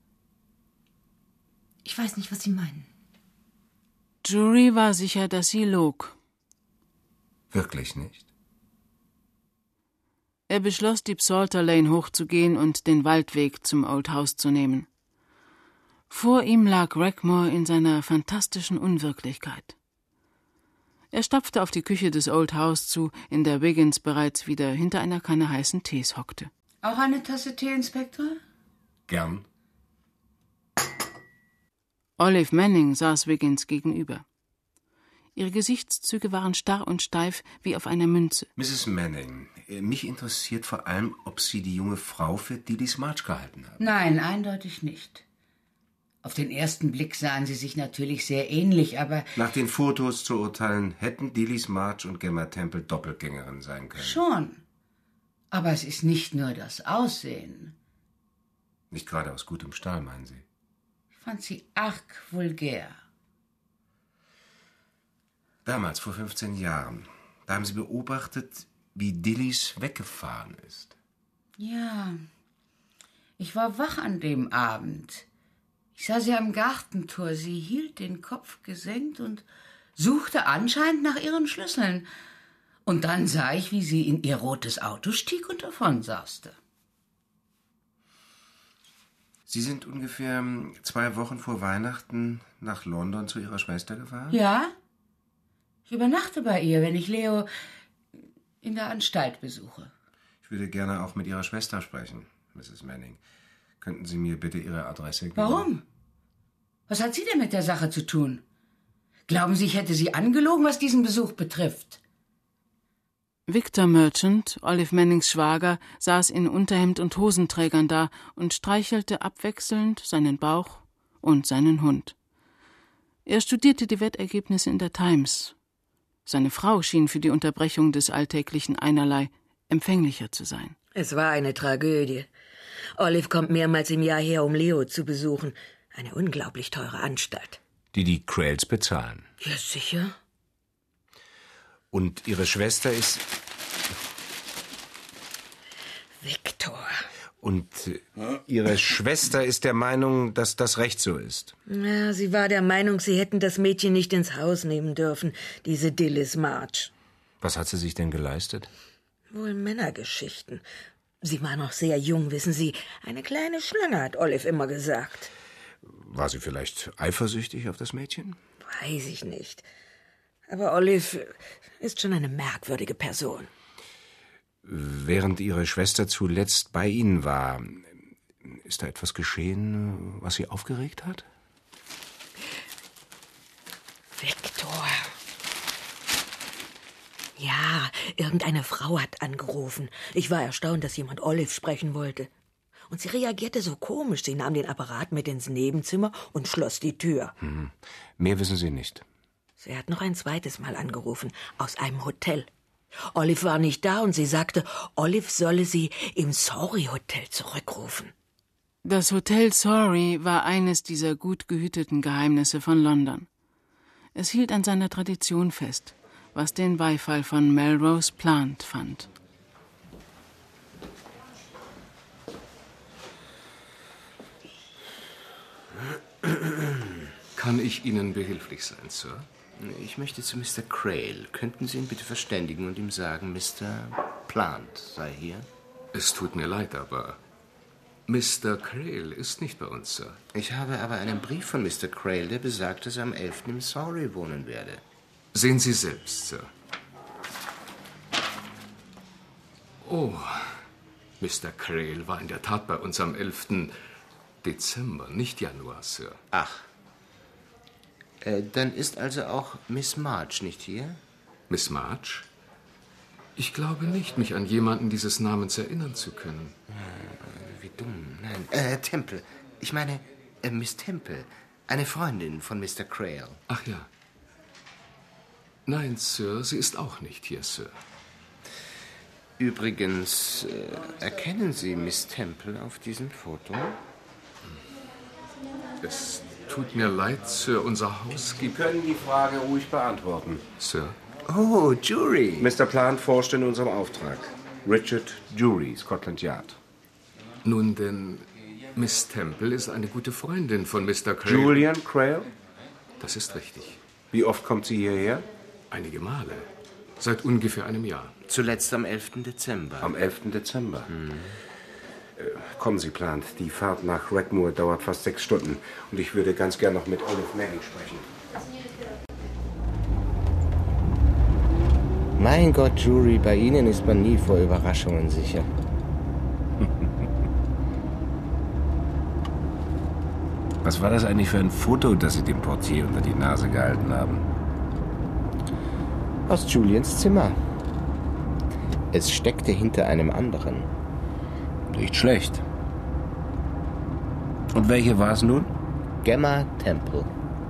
Ich weiß nicht, was Sie meinen. Drury war sicher, dass sie log. Wirklich nicht? Er beschloss, die Psalter Lane hochzugehen und den Waldweg zum Old House zu nehmen. Vor ihm lag Rackmore in seiner fantastischen Unwirklichkeit. Er stapfte auf die Küche des Old House zu, in der Wiggins bereits wieder hinter einer Kanne heißen Tees hockte. Auch eine Tasse Tee, Inspektor? Gern. Olive Manning saß Wiggins gegenüber. Ihre Gesichtszüge waren starr und steif wie auf einer Münze. Mrs. Manning, mich interessiert vor allem, ob Sie die junge Frau für Dilys March gehalten haben. Nein, eindeutig nicht. Auf den ersten Blick sahen sie sich natürlich sehr ähnlich, aber... Nach den Fotos zu urteilen, hätten Dilys March und Gemma Temple Doppelgängerinnen sein können. Schon. Aber es ist nicht nur das Aussehen. Nicht gerade aus gutem Stahl, meinen Sie? Ich fand sie arg vulgär. Damals, vor 15 Jahren, da haben Sie beobachtet, wie Dillys weggefahren ist. Ja, ich war wach an dem Abend. Ich sah sie am Gartentor. Sie hielt den Kopf gesenkt und suchte anscheinend nach ihren Schlüsseln. Und dann sah ich, wie sie in ihr rotes Auto stieg und davonsauste. Sie sind ungefähr 2 Wochen vor Weihnachten nach London zu Ihrer Schwester gefahren? Ja, ich übernachte bei ihr, wenn ich Leo in der Anstalt besuche. Ich würde gerne auch mit Ihrer Schwester sprechen, Mrs. Manning. Könnten Sie mir bitte Ihre Adresse geben? Warum? Was hat sie denn mit der Sache zu tun? Glauben Sie, ich hätte sie angelogen, was diesen Besuch betrifft? Victor Merchant, Olive Mannings Schwager, saß in Unterhemd und Hosenträgern da und streichelte abwechselnd seinen Bauch und seinen Hund. Er studierte die Wettergebnisse in der Times. Seine Frau schien für die Unterbrechung des alltäglichen Einerlei empfänglicher zu sein. Es war eine Tragödie. Olive kommt mehrmals im Jahr her, um Leo zu besuchen. Eine unglaublich teure Anstalt. Die Crailes bezahlen. Ja, sicher. Und Ihre Schwester ist... Victor. Und Ihre Schwester ist der Meinung, dass das recht so ist? Ja, sie war der Meinung, sie hätten das Mädchen nicht ins Haus nehmen dürfen, diese Dilys March. Was hat sie sich denn geleistet? Wohl Männergeschichten. Sie war noch sehr jung, wissen Sie. Eine kleine Schlange, hat Olive immer gesagt. War sie vielleicht eifersüchtig auf das Mädchen? Weiß ich nicht. Aber Olive ist schon eine merkwürdige Person. Während Ihre Schwester zuletzt bei Ihnen war, ist da etwas geschehen, was Sie aufgeregt hat? Victor. Ja, irgendeine Frau hat angerufen. Ich war erstaunt, dass jemand Olive sprechen wollte. Und sie reagierte so komisch. Sie nahm den Apparat mit ins Nebenzimmer und schloss die Tür. Mehr wissen Sie nicht. Sie hat noch ein zweites Mal angerufen, aus einem Hotel. Olive war nicht da und sie sagte, Olive solle sie im Sorry Hotel zurückrufen. Das Hotel Sorry war eines dieser gut gehüteten Geheimnisse von London. Es hielt an seiner Tradition fest, was den Beifall von Melrose Plant fand. Kann ich Ihnen behilflich sein, Sir? Ich möchte zu Mr. Crail. Könnten Sie ihn bitte verständigen und ihm sagen, Mr. Plant sei hier? Es tut mir leid, aber Mr. Crail ist nicht bei uns, Sir. Ich habe aber einen Brief von Mr. Crail, der besagt, dass er am 11. im Sorry wohnen werde. Sehen Sie selbst, Sir. Oh, Mr. Crail war in der Tat bei uns am 11. Dezember, nicht Januar, Sir. Ach. Dann ist also auch Miss March nicht hier? Miss March? Ich glaube nicht, mich an jemanden dieses Namens erinnern zu können. Wie dumm. Nein, Temple. Ich meine, Miss Temple. Eine Freundin von Mr. Crail. Ach ja. Nein, Sir, sie ist auch nicht hier, Sir. Übrigens, erkennen Sie Miss Temple auf diesem Foto? Es tut mir leid, Sir, unser Haus gibt... Sie können die Frage ruhig beantworten. Sir? Oh, Jury. Mr. Plant forscht in unserem Auftrag. Richard Jury, Scotland Yard. Nun denn, Miss Temple ist eine gute Freundin von Mr. Crail. Julian Crail? Das ist richtig. Wie oft kommt sie hierher? Einige Male. Seit ungefähr einem Jahr. Zuletzt am 11. Dezember. Am 11. Dezember? Kommen Sie, Plant. Die Fahrt nach Rackmoor dauert fast 6 Stunden. Und ich würde ganz gern noch mit Olive Manning sprechen. Mein Gott, Jury, bei Ihnen ist man nie vor Überraschungen sicher. Was war das eigentlich für ein Foto, das Sie dem Portier unter die Nase gehalten haben? Aus Julians Zimmer. Es steckte hinter einem anderen. Nicht schlecht. Und welche war es nun? Gemma Temple.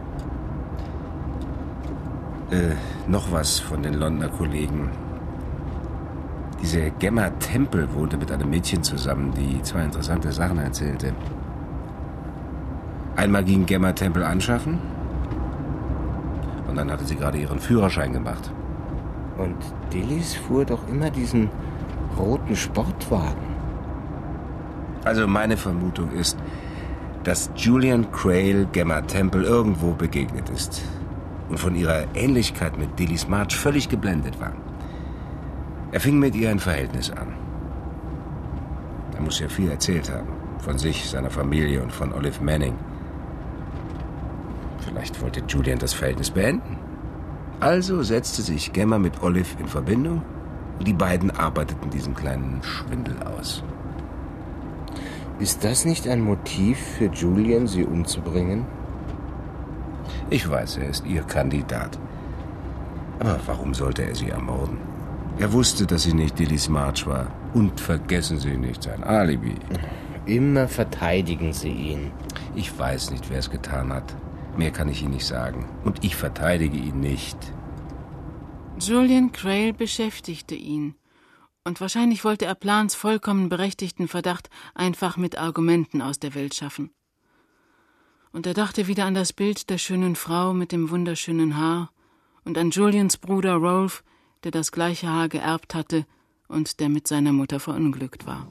Noch was von den Londoner Kollegen. Diese Gemma Temple wohnte mit einem Mädchen zusammen, die 2 interessante Sachen erzählte. Einmal ging Gemma Temple anschaffen und dann hatte sie gerade ihren Führerschein gemacht. Und Dillis fuhr doch immer diesen roten Sportwagen. Also meine Vermutung ist, dass Julian Crail Gemma Temple irgendwo begegnet ist und von ihrer Ähnlichkeit mit Dillis March völlig geblendet war. Er fing mit ihr ein Verhältnis an. Er muss ja viel erzählt haben. Von sich, seiner Familie und von Olive Manning. Vielleicht wollte Julian das Verhältnis beenden. Also setzte sich Gemma mit Olive in Verbindung und die beiden arbeiteten diesen kleinen Schwindel aus. Ist das nicht ein Motiv für Julian, sie umzubringen? Ich weiß, er ist ihr Kandidat. Aber warum sollte er sie ermorden? Er wusste, dass sie nicht Dillis March war. Und vergessen Sie nicht sein Alibi. Immer verteidigen Sie ihn. Ich weiß nicht, wer es getan hat. Mehr kann ich Ihnen nicht sagen. Und ich verteidige ihn nicht. Julian Crail beschäftigte ihn. Und wahrscheinlich wollte er Plants vollkommen berechtigten Verdacht einfach mit Argumenten aus der Welt schaffen. Und er dachte wieder an das Bild der schönen Frau mit dem wunderschönen Haar und an Julians Bruder Rolf, der das gleiche Haar geerbt hatte und der mit seiner Mutter verunglückt war.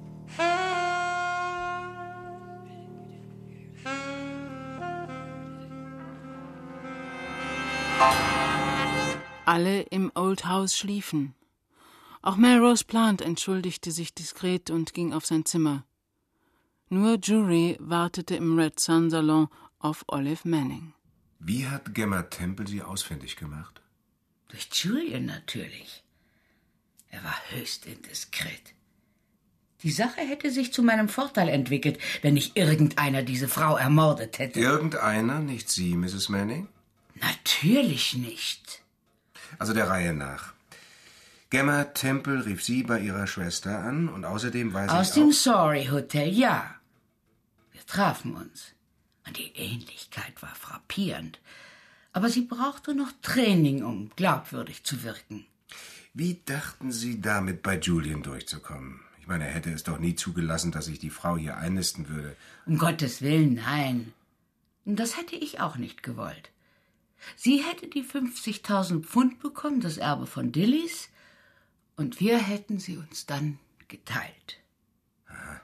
Alle im Old House schliefen. Auch Melrose Plant entschuldigte sich diskret und ging auf sein Zimmer. Nur Jury wartete im Red Sun Salon auf Olive Manning. Wie hat Gemma Temple sie ausfindig gemacht? Durch Julian natürlich. Er war höchst indiskret. Die Sache hätte sich zu meinem Vorteil entwickelt, wenn nicht irgendeiner diese Frau ermordet hätte. Irgendeiner, nicht Sie, Mrs. Manning? Natürlich nicht. Also der Reihe nach. Gemma Temple rief Sie bei ihrer Schwester an und außerdem weiß ich Aus dem Sorry Hotel, ja. Wir trafen uns. Und die Ähnlichkeit war frappierend. Aber sie brauchte noch Training, um glaubwürdig zu wirken. Wie dachten Sie damit bei Julian durchzukommen? Ich meine, er hätte es doch nie zugelassen, dass sich die Frau hier einnisten würde. Um Gottes Willen, nein. Das hätte ich auch nicht gewollt. Sie hätte die 50.000 Pfund bekommen, das Erbe von Dillys, und wir hätten sie uns dann geteilt. Aha.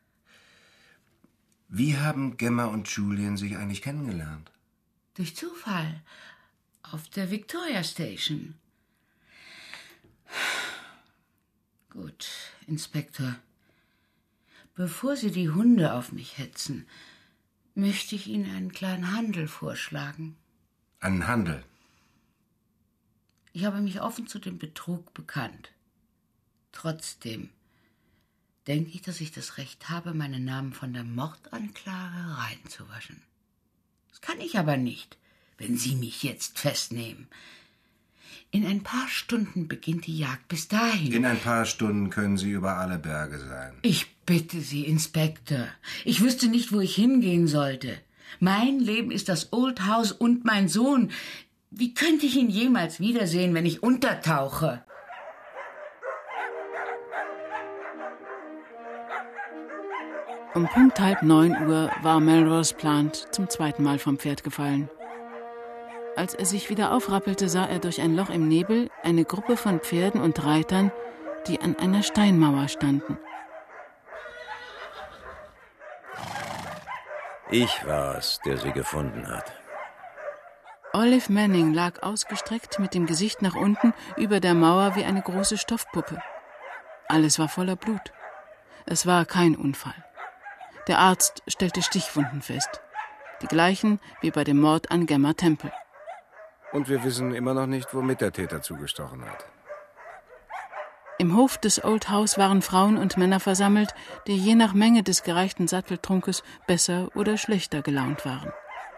Wie haben Gemma und Julian sich eigentlich kennengelernt? Durch Zufall. Auf der Victoria Station. Gut, Inspektor. Bevor Sie die Hunde auf mich hetzen, möchte ich Ihnen einen kleinen Handel vorschlagen. Einen Handel? Ich habe mich offen zu dem Betrug bekannt. Trotzdem denke ich, dass ich das Recht habe, meinen Namen von der Mordanklage reinzuwaschen. Das kann ich aber nicht, wenn Sie mich jetzt festnehmen. In ein paar Stunden beginnt die Jagd. Bis dahin... In ein paar Stunden können Sie über alle Berge sein. Ich bitte Sie, Inspektor. Ich wüsste nicht, wo ich hingehen sollte. Mein Leben ist das Old House und mein Sohn. Wie könnte ich ihn jemals wiedersehen, wenn ich untertauche? Um Punkt 8:30 war Melrose Plant zum zweiten Mal vom Pferd gefallen. Als er sich wieder aufrappelte, sah er durch ein Loch im Nebel eine Gruppe von Pferden und Reitern, die an einer Steinmauer standen. Ich war es, der sie gefunden hat. Olive Manning lag ausgestreckt mit dem Gesicht nach unten über der Mauer wie eine große Stoffpuppe. Alles war voller Blut. Es war kein Unfall. Der Arzt stellte Stichwunden fest. Die gleichen wie bei dem Mord an Gemma Temple. Und wir wissen immer noch nicht, womit der Täter zugestochen hat. Im Hof des Old House waren Frauen und Männer versammelt, die je nach Menge des gereichten Satteltrunkes besser oder schlechter gelaunt waren.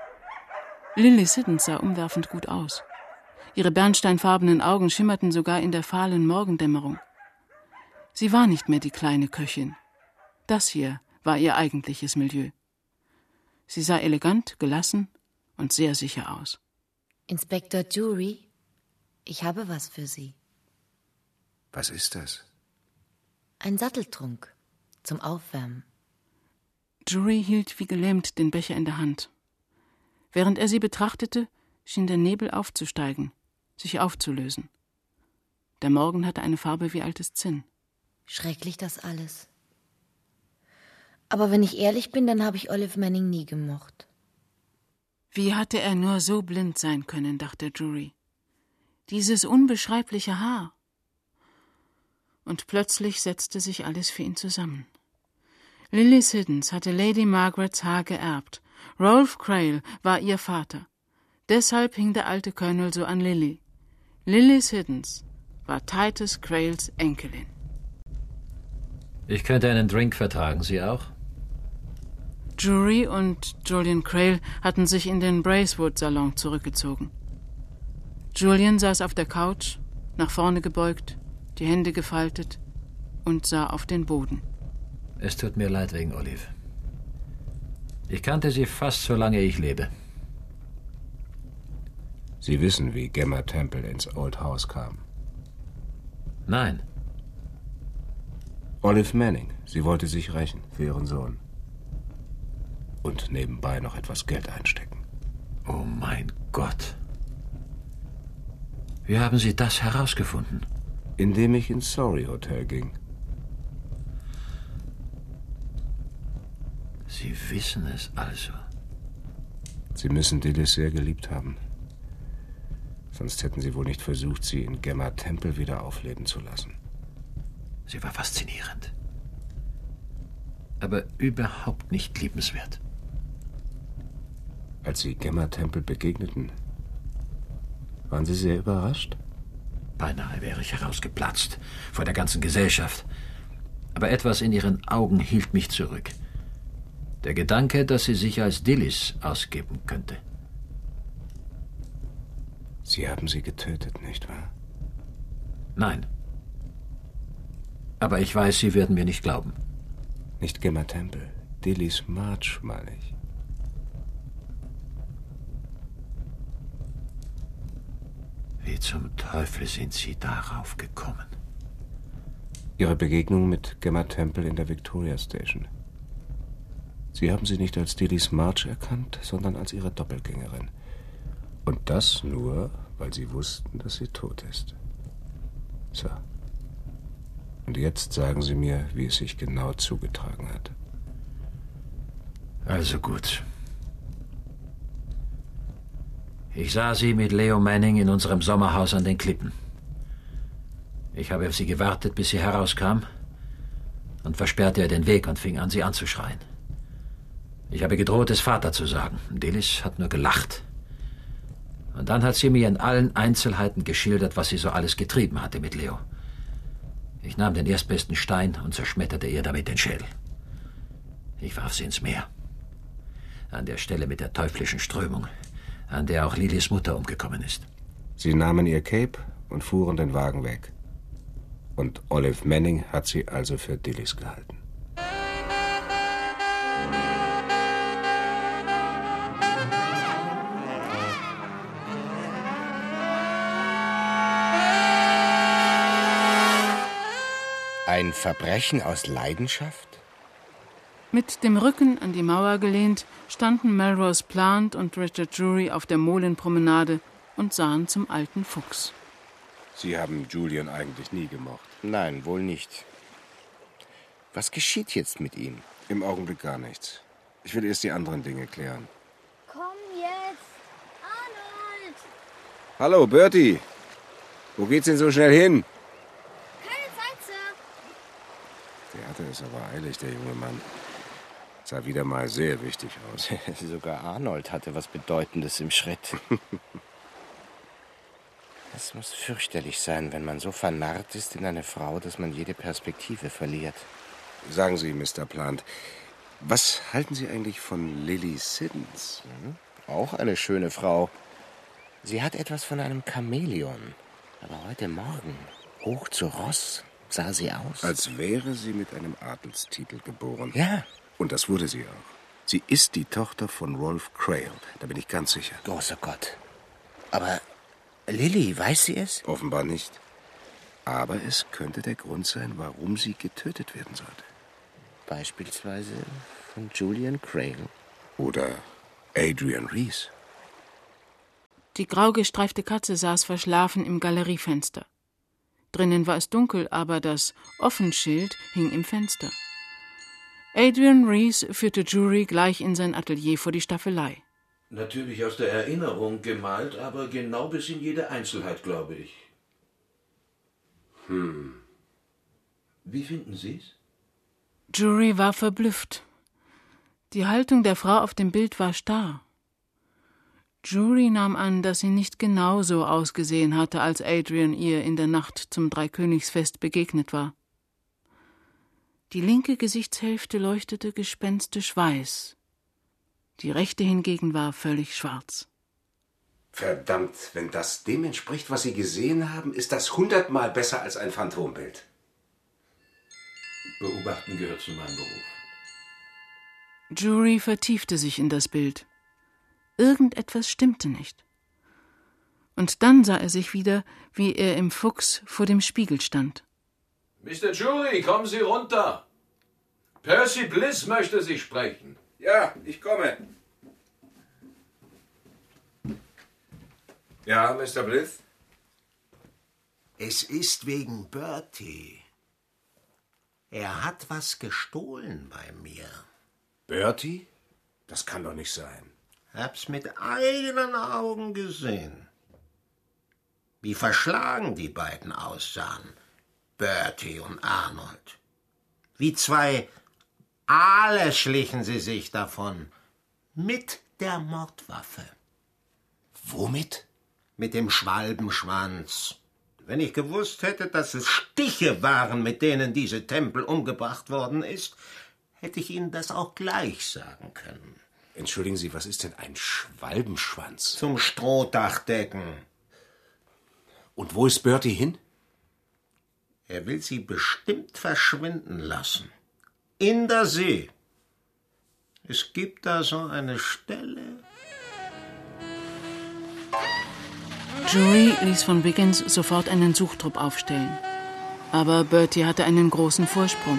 Lily Siddons sah umwerfend gut aus. Ihre bernsteinfarbenen Augen schimmerten sogar in der fahlen Morgendämmerung. Sie war nicht mehr die kleine Köchin. Das hier war ihr eigentliches Milieu. Sie sah elegant, gelassen und sehr sicher aus. Inspektor Jury, ich habe was für Sie. Was ist das? Ein Satteltrunk zum Aufwärmen. Jury hielt wie gelähmt den Becher in der Hand. Während er sie betrachtete, schien der Nebel aufzusteigen, sich aufzulösen. Der Morgen hatte eine Farbe wie altes Zinn. Schrecklich das alles. Aber wenn ich ehrlich bin, dann habe ich Olive Manning nie gemocht. Wie hatte er nur so blind sein können, dachte Jury. Dieses unbeschreibliche Haar. Und plötzlich setzte sich alles für ihn zusammen. Lily Siddons hatte Lady Margarets Haar geerbt. Rolf Crail war ihr Vater. Deshalb hing der alte Colonel so an Lily. Lily Siddons war Titus Crails Enkelin. Ich könnte einen Drink vertragen, Sie auch? Jury und Julian Crail hatten sich in den Bracewood-Salon zurückgezogen. Julian saß auf der Couch, nach vorne gebeugt, die Hände gefaltet und sah auf den Boden. Es tut mir leid wegen Olive. Ich kannte sie fast so lange ich lebe. Sie wissen, wie Gemma Temple ins Old House kam? Nein. Olive Manning. Sie wollte sich rächen für ihren Sohn. Und nebenbei noch etwas Geld einstecken. Oh mein Gott. Wie haben Sie das herausgefunden? Indem ich ins Surrey Hotel ging. Sie wissen es also. Sie müssen Dilys sehr geliebt haben. Sonst hätten Sie wohl nicht versucht, sie in Gemma Temple wieder aufleben zu lassen. Sie war faszinierend. Aber überhaupt nicht liebenswert. Als Sie Gemma Temple begegneten, waren Sie sehr überrascht? Beinahe wäre ich herausgeplatzt vor der ganzen Gesellschaft. Aber etwas in ihren Augen hielt mich zurück. Der Gedanke, dass sie sich als Dillys ausgeben könnte. Sie haben sie getötet, nicht wahr? Nein. Aber ich weiß, Sie werden mir nicht glauben. Nicht Gemma Temple. Dillys March, meine ich. Wie zum Teufel sind Sie darauf gekommen? Ihre Begegnung mit Gemma Temple in der Victoria Station. Sie haben sie nicht als Dilys March erkannt, sondern als ihre Doppelgängerin. Und das nur, weil sie wussten, dass sie tot ist. So. Und jetzt sagen Sie mir, wie es sich genau zugetragen hat. Also gut. Ich sah Sie mit Leo Manning in unserem Sommerhaus an den Klippen. Ich habe auf Sie gewartet, bis sie herauskam, und versperrte ihr den Weg und fing an, sie anzuschreien. Ich habe gedroht, es Vater zu sagen. Dilys hat nur gelacht. Und dann hat sie mir in allen Einzelheiten geschildert, was sie so alles getrieben hatte mit Leo. Ich nahm den erstbesten Stein und zerschmetterte ihr damit den Schädel. Ich warf sie ins Meer. An der Stelle mit der teuflischen Strömung, an der auch Lillys Mutter umgekommen ist. Sie nahmen ihr Cape und fuhren den Wagen weg. Und Olive Manning hat sie also für Dilys gehalten. Ein Verbrechen aus Leidenschaft? Mit dem Rücken an die Mauer gelehnt, standen Melrose Plant und Richard Drury auf der Molenpromenade und sahen zum alten Fuchs. Sie haben Julian eigentlich nie gemocht. Nein, wohl nicht. Was geschieht jetzt mit ihm? Im Augenblick gar nichts. Ich will erst die anderen Dinge klären. Komm jetzt! Arnold! Hallo, Bertie. Wo geht's denn so schnell hin? Keine Zeit, Sir. Der hatte es aber eilig, der junge Mann. Sah wieder mal sehr wichtig aus. Sogar Arnold hatte was Bedeutendes im Schritt. Es muss fürchterlich sein, wenn man so vernarrt ist in eine Frau, dass man jede Perspektive verliert. Sagen Sie, Mr. Plant, was halten Sie eigentlich von Lily Siddons? Auch eine schöne Frau. Sie hat etwas von einem Chamäleon. Aber heute Morgen, hoch zu Ross, sah sie aus. Als wäre sie mit einem Adelstitel geboren. Ja. Und das wurde sie auch. Sie ist die Tochter von Rolf Crail, da bin ich ganz sicher. Großer Gott. Aber Lily, weiß sie es? Offenbar nicht. Aber es könnte der Grund sein, warum sie getötet werden sollte. Beispielsweise von Julian Crail. Oder Adrian Reese. Die grau gestreifte Katze saß verschlafen im Galeriefenster. Drinnen war es dunkel, aber das Offenschild hing im Fenster. Adrian Reese führte Drury gleich in sein Atelier vor die Staffelei. Natürlich aus der Erinnerung gemalt, aber genau bis in jede Einzelheit, glaube ich. Wie finden Sie's? Drury war verblüfft. Die Haltung der Frau auf dem Bild war starr. Drury nahm an, dass sie nicht genau so ausgesehen hatte, als Adrian ihr in der Nacht zum Dreikönigsfest begegnet war. Die linke Gesichtshälfte leuchtete gespenstisch weiß. Die rechte hingegen war völlig schwarz. Verdammt, wenn das dem entspricht, was Sie gesehen haben, ist das 100-mal besser als ein Phantombild. Beobachten gehört zu meinem Beruf. Drury vertiefte sich in das Bild. Irgendetwas stimmte nicht. Und dann sah er sich wieder, wie er im Fuchs vor dem Spiegel stand. Mr. Drury, kommen Sie runter. Percy Bliss möchte Sie sprechen. Ja, ich komme. Ja, Mr. Bliss? Es ist wegen Bertie. Er hat was gestohlen bei mir. Bertie? Das kann doch nicht sein. Hab's mit eigenen Augen gesehen. Wie verschlagen die beiden aussahen, Bertie und Arnold. Wie zwei Aale schlichen sie sich davon. Mit der Mordwaffe. Womit? Mit dem Schwalbenschwanz. Wenn ich gewusst hätte, dass es Stiche waren, mit denen diese Tempel umgebracht worden ist, hätte ich Ihnen das auch gleich sagen können. Entschuldigen Sie, was ist denn ein Schwalbenschwanz? Zum Strohdach decken. Und wo ist Bertie hin? Er will sie bestimmt verschwinden lassen. In der See. Es gibt da so eine Stelle. Jury ließ von Wiggins sofort einen Suchtrupp aufstellen. Aber Bertie hatte einen großen Vorsprung.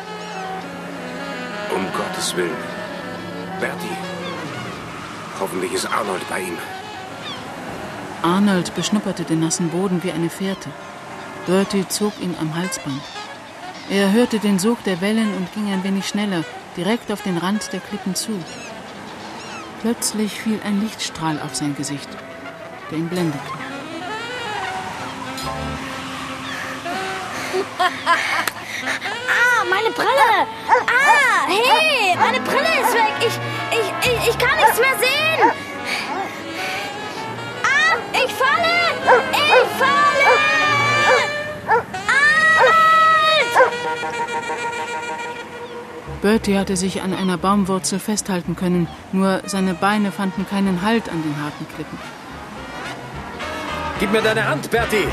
Um Gottes Willen. Bertie. Hoffentlich ist Arnold bei ihm. Arnold beschnupperte den nassen Boden wie eine Fährte. Bertie zog ihn am Halsband. Er hörte den Sog der Wellen und ging ein wenig schneller, direkt auf den Rand der Klippen zu. Plötzlich fiel ein Lichtstrahl auf sein Gesicht, der ihn blendete. Meine Brille! Hey, meine Brille ist weg! Ich kann nichts mehr sehen! Ich falle! Ich falle! Bertie hatte sich an einer Baumwurzel festhalten können, nur seine Beine fanden keinen Halt an den harten Klippen. Gib mir deine Hand, Bertie!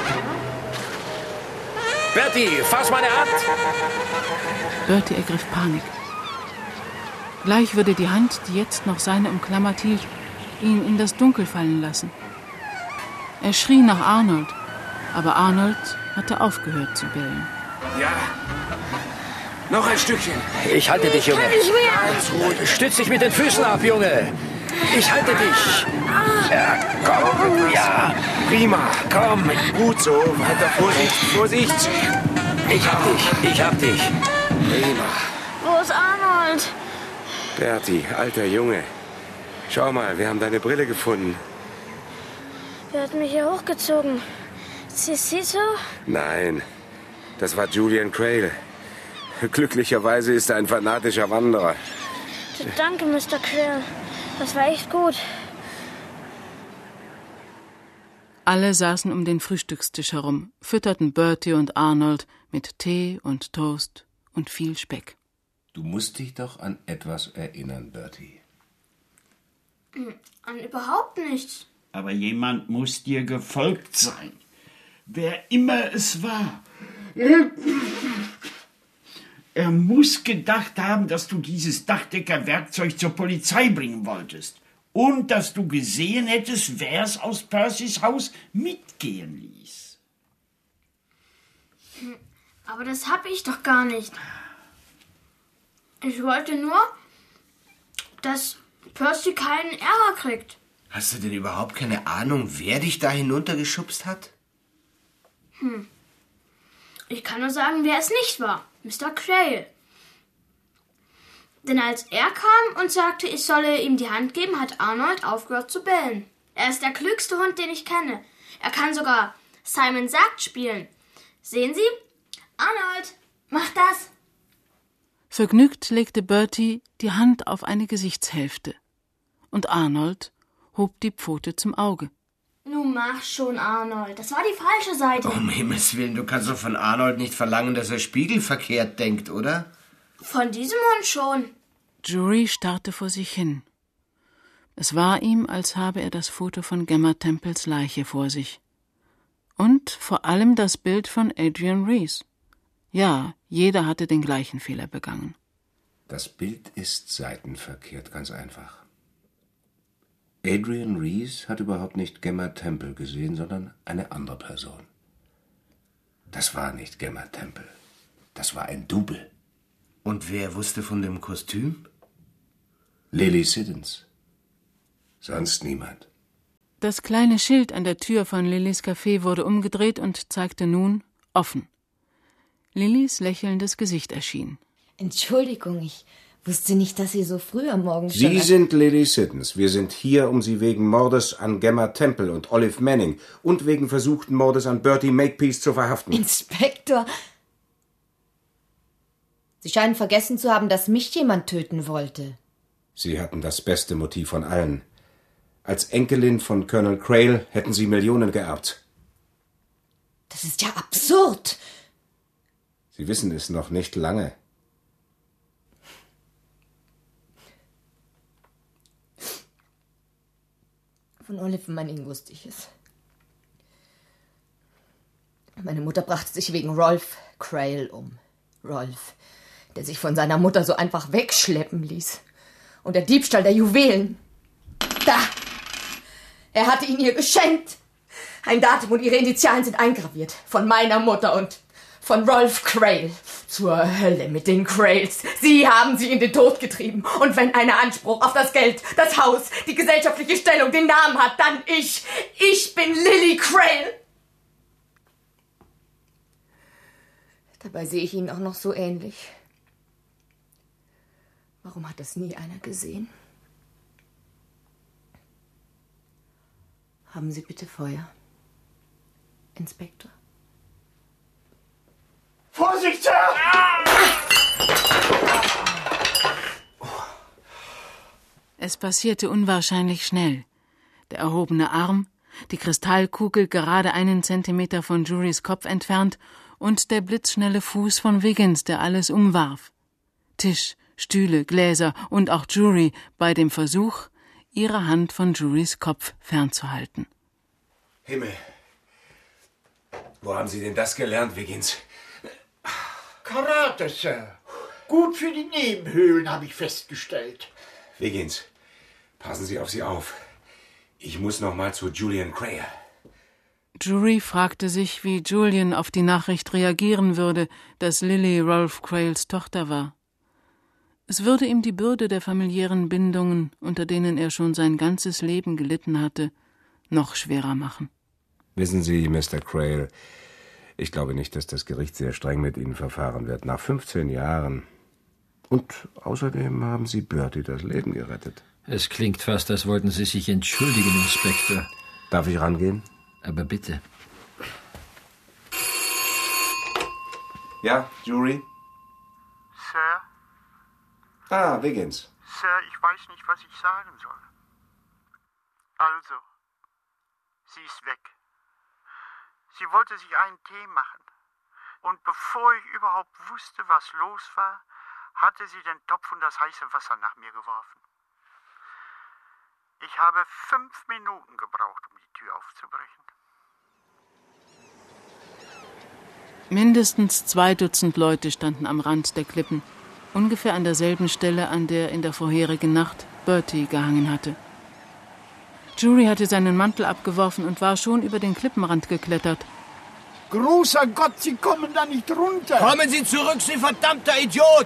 Bertie, fass meine Hand! Bertie ergriff Panik. Gleich würde die Hand, die jetzt noch seine umklammert hielt, ihn in das Dunkel fallen lassen. Er schrie nach Arnold, aber Arnold hatte aufgehört zu bellen. Ja, noch ein Stückchen. Ich halte dich, Junge. Stütz dich mit den Füßen ab, Junge. Ich halte dich. Ja, komm, ja, prima, komm, gut so, weiter Vorsicht, Vorsicht. Ich hab dich. Prima. Wo ist Arnold? Bertie, alter Junge, schau mal, wir haben deine Brille gefunden. Wer hat mich hier hochgezogen? Siehst du? Nein, das war Julian Crail. Glücklicherweise ist er ein fanatischer Wanderer. Danke, Mr. Crail. Das war echt gut. Alle saßen um den Frühstückstisch herum, fütterten Bertie und Arnold mit Tee und Toast und viel Speck. Du musst dich doch an etwas erinnern, Bertie. An überhaupt nichts. Aber jemand muss dir gefolgt sein. Wer immer es war. Er muss gedacht haben, dass du dieses Dachdeckerwerkzeug zur Polizei bringen wolltest. Und dass du gesehen hättest, wer es aus Percys Haus mitgehen ließ. Aber das hab ich doch gar nicht. Ich wollte nur, dass Percy keinen Ärger kriegt. Hast du denn überhaupt keine Ahnung, wer dich da hinuntergeschubst hat? Ich kann nur sagen, wer es nicht war. Mr. Crail. Denn als er kam und sagte, ich solle ihm die Hand geben, hat Arnold aufgehört zu bellen. Er ist der klügste Hund, den ich kenne. Er kann sogar Simon Sagt spielen. Sehen Sie? Arnold, mach das. Vergnügt legte Bertie die Hand auf eine Gesichtshälfte. Und Arnold hob die Pfote zum Auge. Nun mach schon, Arnold. Das war die falsche Seite. Um Himmels Willen, du kannst doch von Arnold nicht verlangen, dass er spiegelverkehrt denkt, oder? Von diesem Hund schon. Jury starrte vor sich hin. Es war ihm, als habe er das Foto von Gemma Temples Leiche vor sich. Und vor allem das Bild von Adrian Rees. Ja, jeder hatte den gleichen Fehler begangen. Das Bild ist seitenverkehrt, ganz einfach. Adrian Rees hat überhaupt nicht Gemma Temple gesehen, sondern eine andere Person. Das war nicht Gemma Temple. Das war ein Double. Und wer wusste von dem Kostüm? Lily Siddons. Sonst niemand. Das kleine Schild an der Tür von Lillys Café wurde umgedreht und zeigte nun offen. Lillys lächelndes Gesicht erschien. Entschuldigung, ich wusste nicht, dass Sie so früh am Morgen schon... Sie sind Lily Siddons. Wir sind hier, um Sie wegen Mordes an Gemma Temple und Olive Manning und wegen versuchten Mordes an Bertie Makepeace zu verhaften. Inspektor! Sie scheinen vergessen zu haben, dass mich jemand töten wollte. Sie hatten das beste Motiv von allen. Als Enkelin von Colonel Crail hätten Sie Millionen geerbt. Das ist ja absurd. Sie wissen es noch nicht lange. Von Olive Manning wusste ich es. Meine Mutter brachte sich wegen Rolf Crail um. Rolf, der sich von seiner Mutter so einfach wegschleppen ließ. Und der Diebstahl der Juwelen. Da! Er hatte ihn ihr geschenkt. Ein Datum und ihre Initialen sind eingraviert. Von meiner Mutter und von Rolf Crail. Zur Hölle mit den Crails. Sie haben sie in den Tod getrieben. Und wenn einer Anspruch auf das Geld, das Haus, die gesellschaftliche Stellung, den Namen hat, dann ich. Ich bin Lily Crail. Dabei sehe ich Ihnen auch noch so ähnlich. Warum hat das nie einer gesehen? Haben Sie bitte Feuer, Inspektor? Vorsicht, Sir! Es passierte unwahrscheinlich schnell. Der erhobene Arm, die Kristallkugel gerade einen Zentimeter von Jurys Kopf entfernt und der blitzschnelle Fuß von Wiggins, der alles umwarf. Tisch, Stühle, Gläser und auch Jury bei dem Versuch, ihre Hand von Jurys Kopf fernzuhalten. Himmel. Wo haben Sie denn das gelernt, Wiggins? Karate, Sir. Gut für die Nebenhöhlen, habe ich festgestellt. Wiggins, passen Sie auf sie auf. Ich muss noch mal zu Julian Crail. Jury fragte sich, wie Julian auf die Nachricht reagieren würde, dass Lily Rolf Crails Tochter war. Es würde ihm die Bürde der familiären Bindungen, unter denen er schon sein ganzes Leben gelitten hatte, noch schwerer machen. Wissen Sie, Mr. Crail, ich glaube nicht, dass das Gericht sehr streng mit Ihnen verfahren wird. Nach 15 Jahren. Und außerdem haben Sie Bertie das Leben gerettet. Es klingt fast, als wollten Sie sich entschuldigen, Inspektor. Darf ich rangehen? Aber bitte. Ja, Jury? Sir? Ah, Wiggins. Sir, ich weiß nicht, was ich sagen soll. Also, sie ist weg. Sie wollte sich einen Tee machen. Und bevor ich überhaupt wusste, was los war, hatte sie den Topf und das heiße Wasser nach mir geworfen. Ich habe 5 Minuten gebraucht, um die Tür aufzubrechen. Mindestens 2 Dutzend Leute standen am Rand der Klippen, ungefähr an derselben Stelle, an der in der vorherigen Nacht Bertie gehangen hatte. Jury hatte seinen Mantel abgeworfen und war schon über den Klippenrand geklettert. Großer Gott, Sie kommen da nicht runter! Kommen Sie zurück, Sie verdammter Idiot!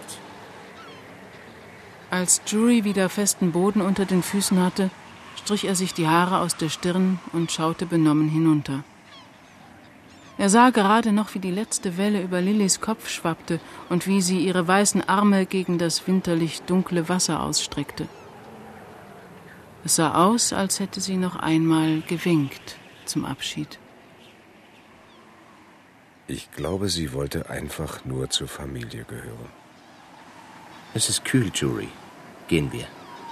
Als Jury wieder festen Boden unter den Füßen hatte, strich er sich die Haare aus der Stirn und schaute benommen hinunter. Er sah gerade noch, wie die letzte Welle über Lillys Kopf schwappte und wie sie ihre weißen Arme gegen das winterlich dunkle Wasser ausstreckte. Es sah aus, als hätte sie noch einmal gewinkt zum Abschied. Ich glaube, sie wollte einfach nur zur Familie gehören. Es ist kühl, Jury. Gehen wir.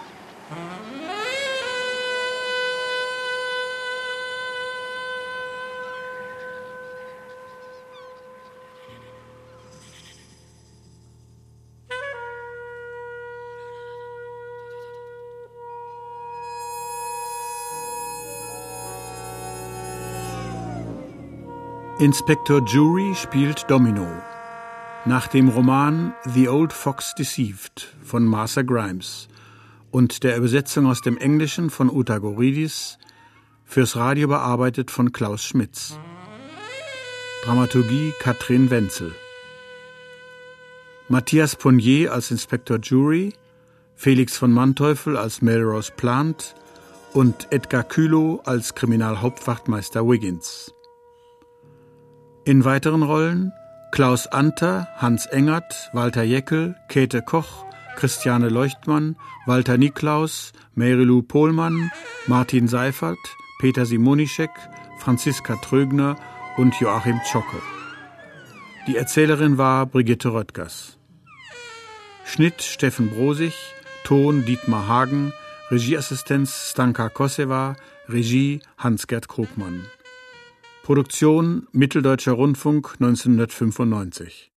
Inspektor Jury spielt Domino. Nach dem Roman The Old Fox Deceived von Martha Grimes und der Übersetzung aus dem Englischen von Uta Goridis, fürs Radio bearbeitet von Klaus Schmitz. Dramaturgie Katrin Wenzel. Matthias Ponnier als Inspektor Jury, Felix von Manteuffel als Melrose Plant und Edgar Kühlow als Kriminalhauptwachtmeister Wiggins. In weiteren Rollen Klaus Anter, Hans Engert, Walter Jeckel, Käthe Koch, Christiane Leuchtmann, Walter Niklaus, Mary-Lou Pohlmann, Martin Seifert, Peter Simonischek, Franziska Trögner und Joachim Zschocke. Die Erzählerin war Brigitte Röttgers. Schnitt Steffen Brosig, Ton Dietmar Hagen, Regieassistenz Stanka Kosewa, Regie Hans-Gerd Krugmann. Produktion Mitteldeutscher Rundfunk 1995.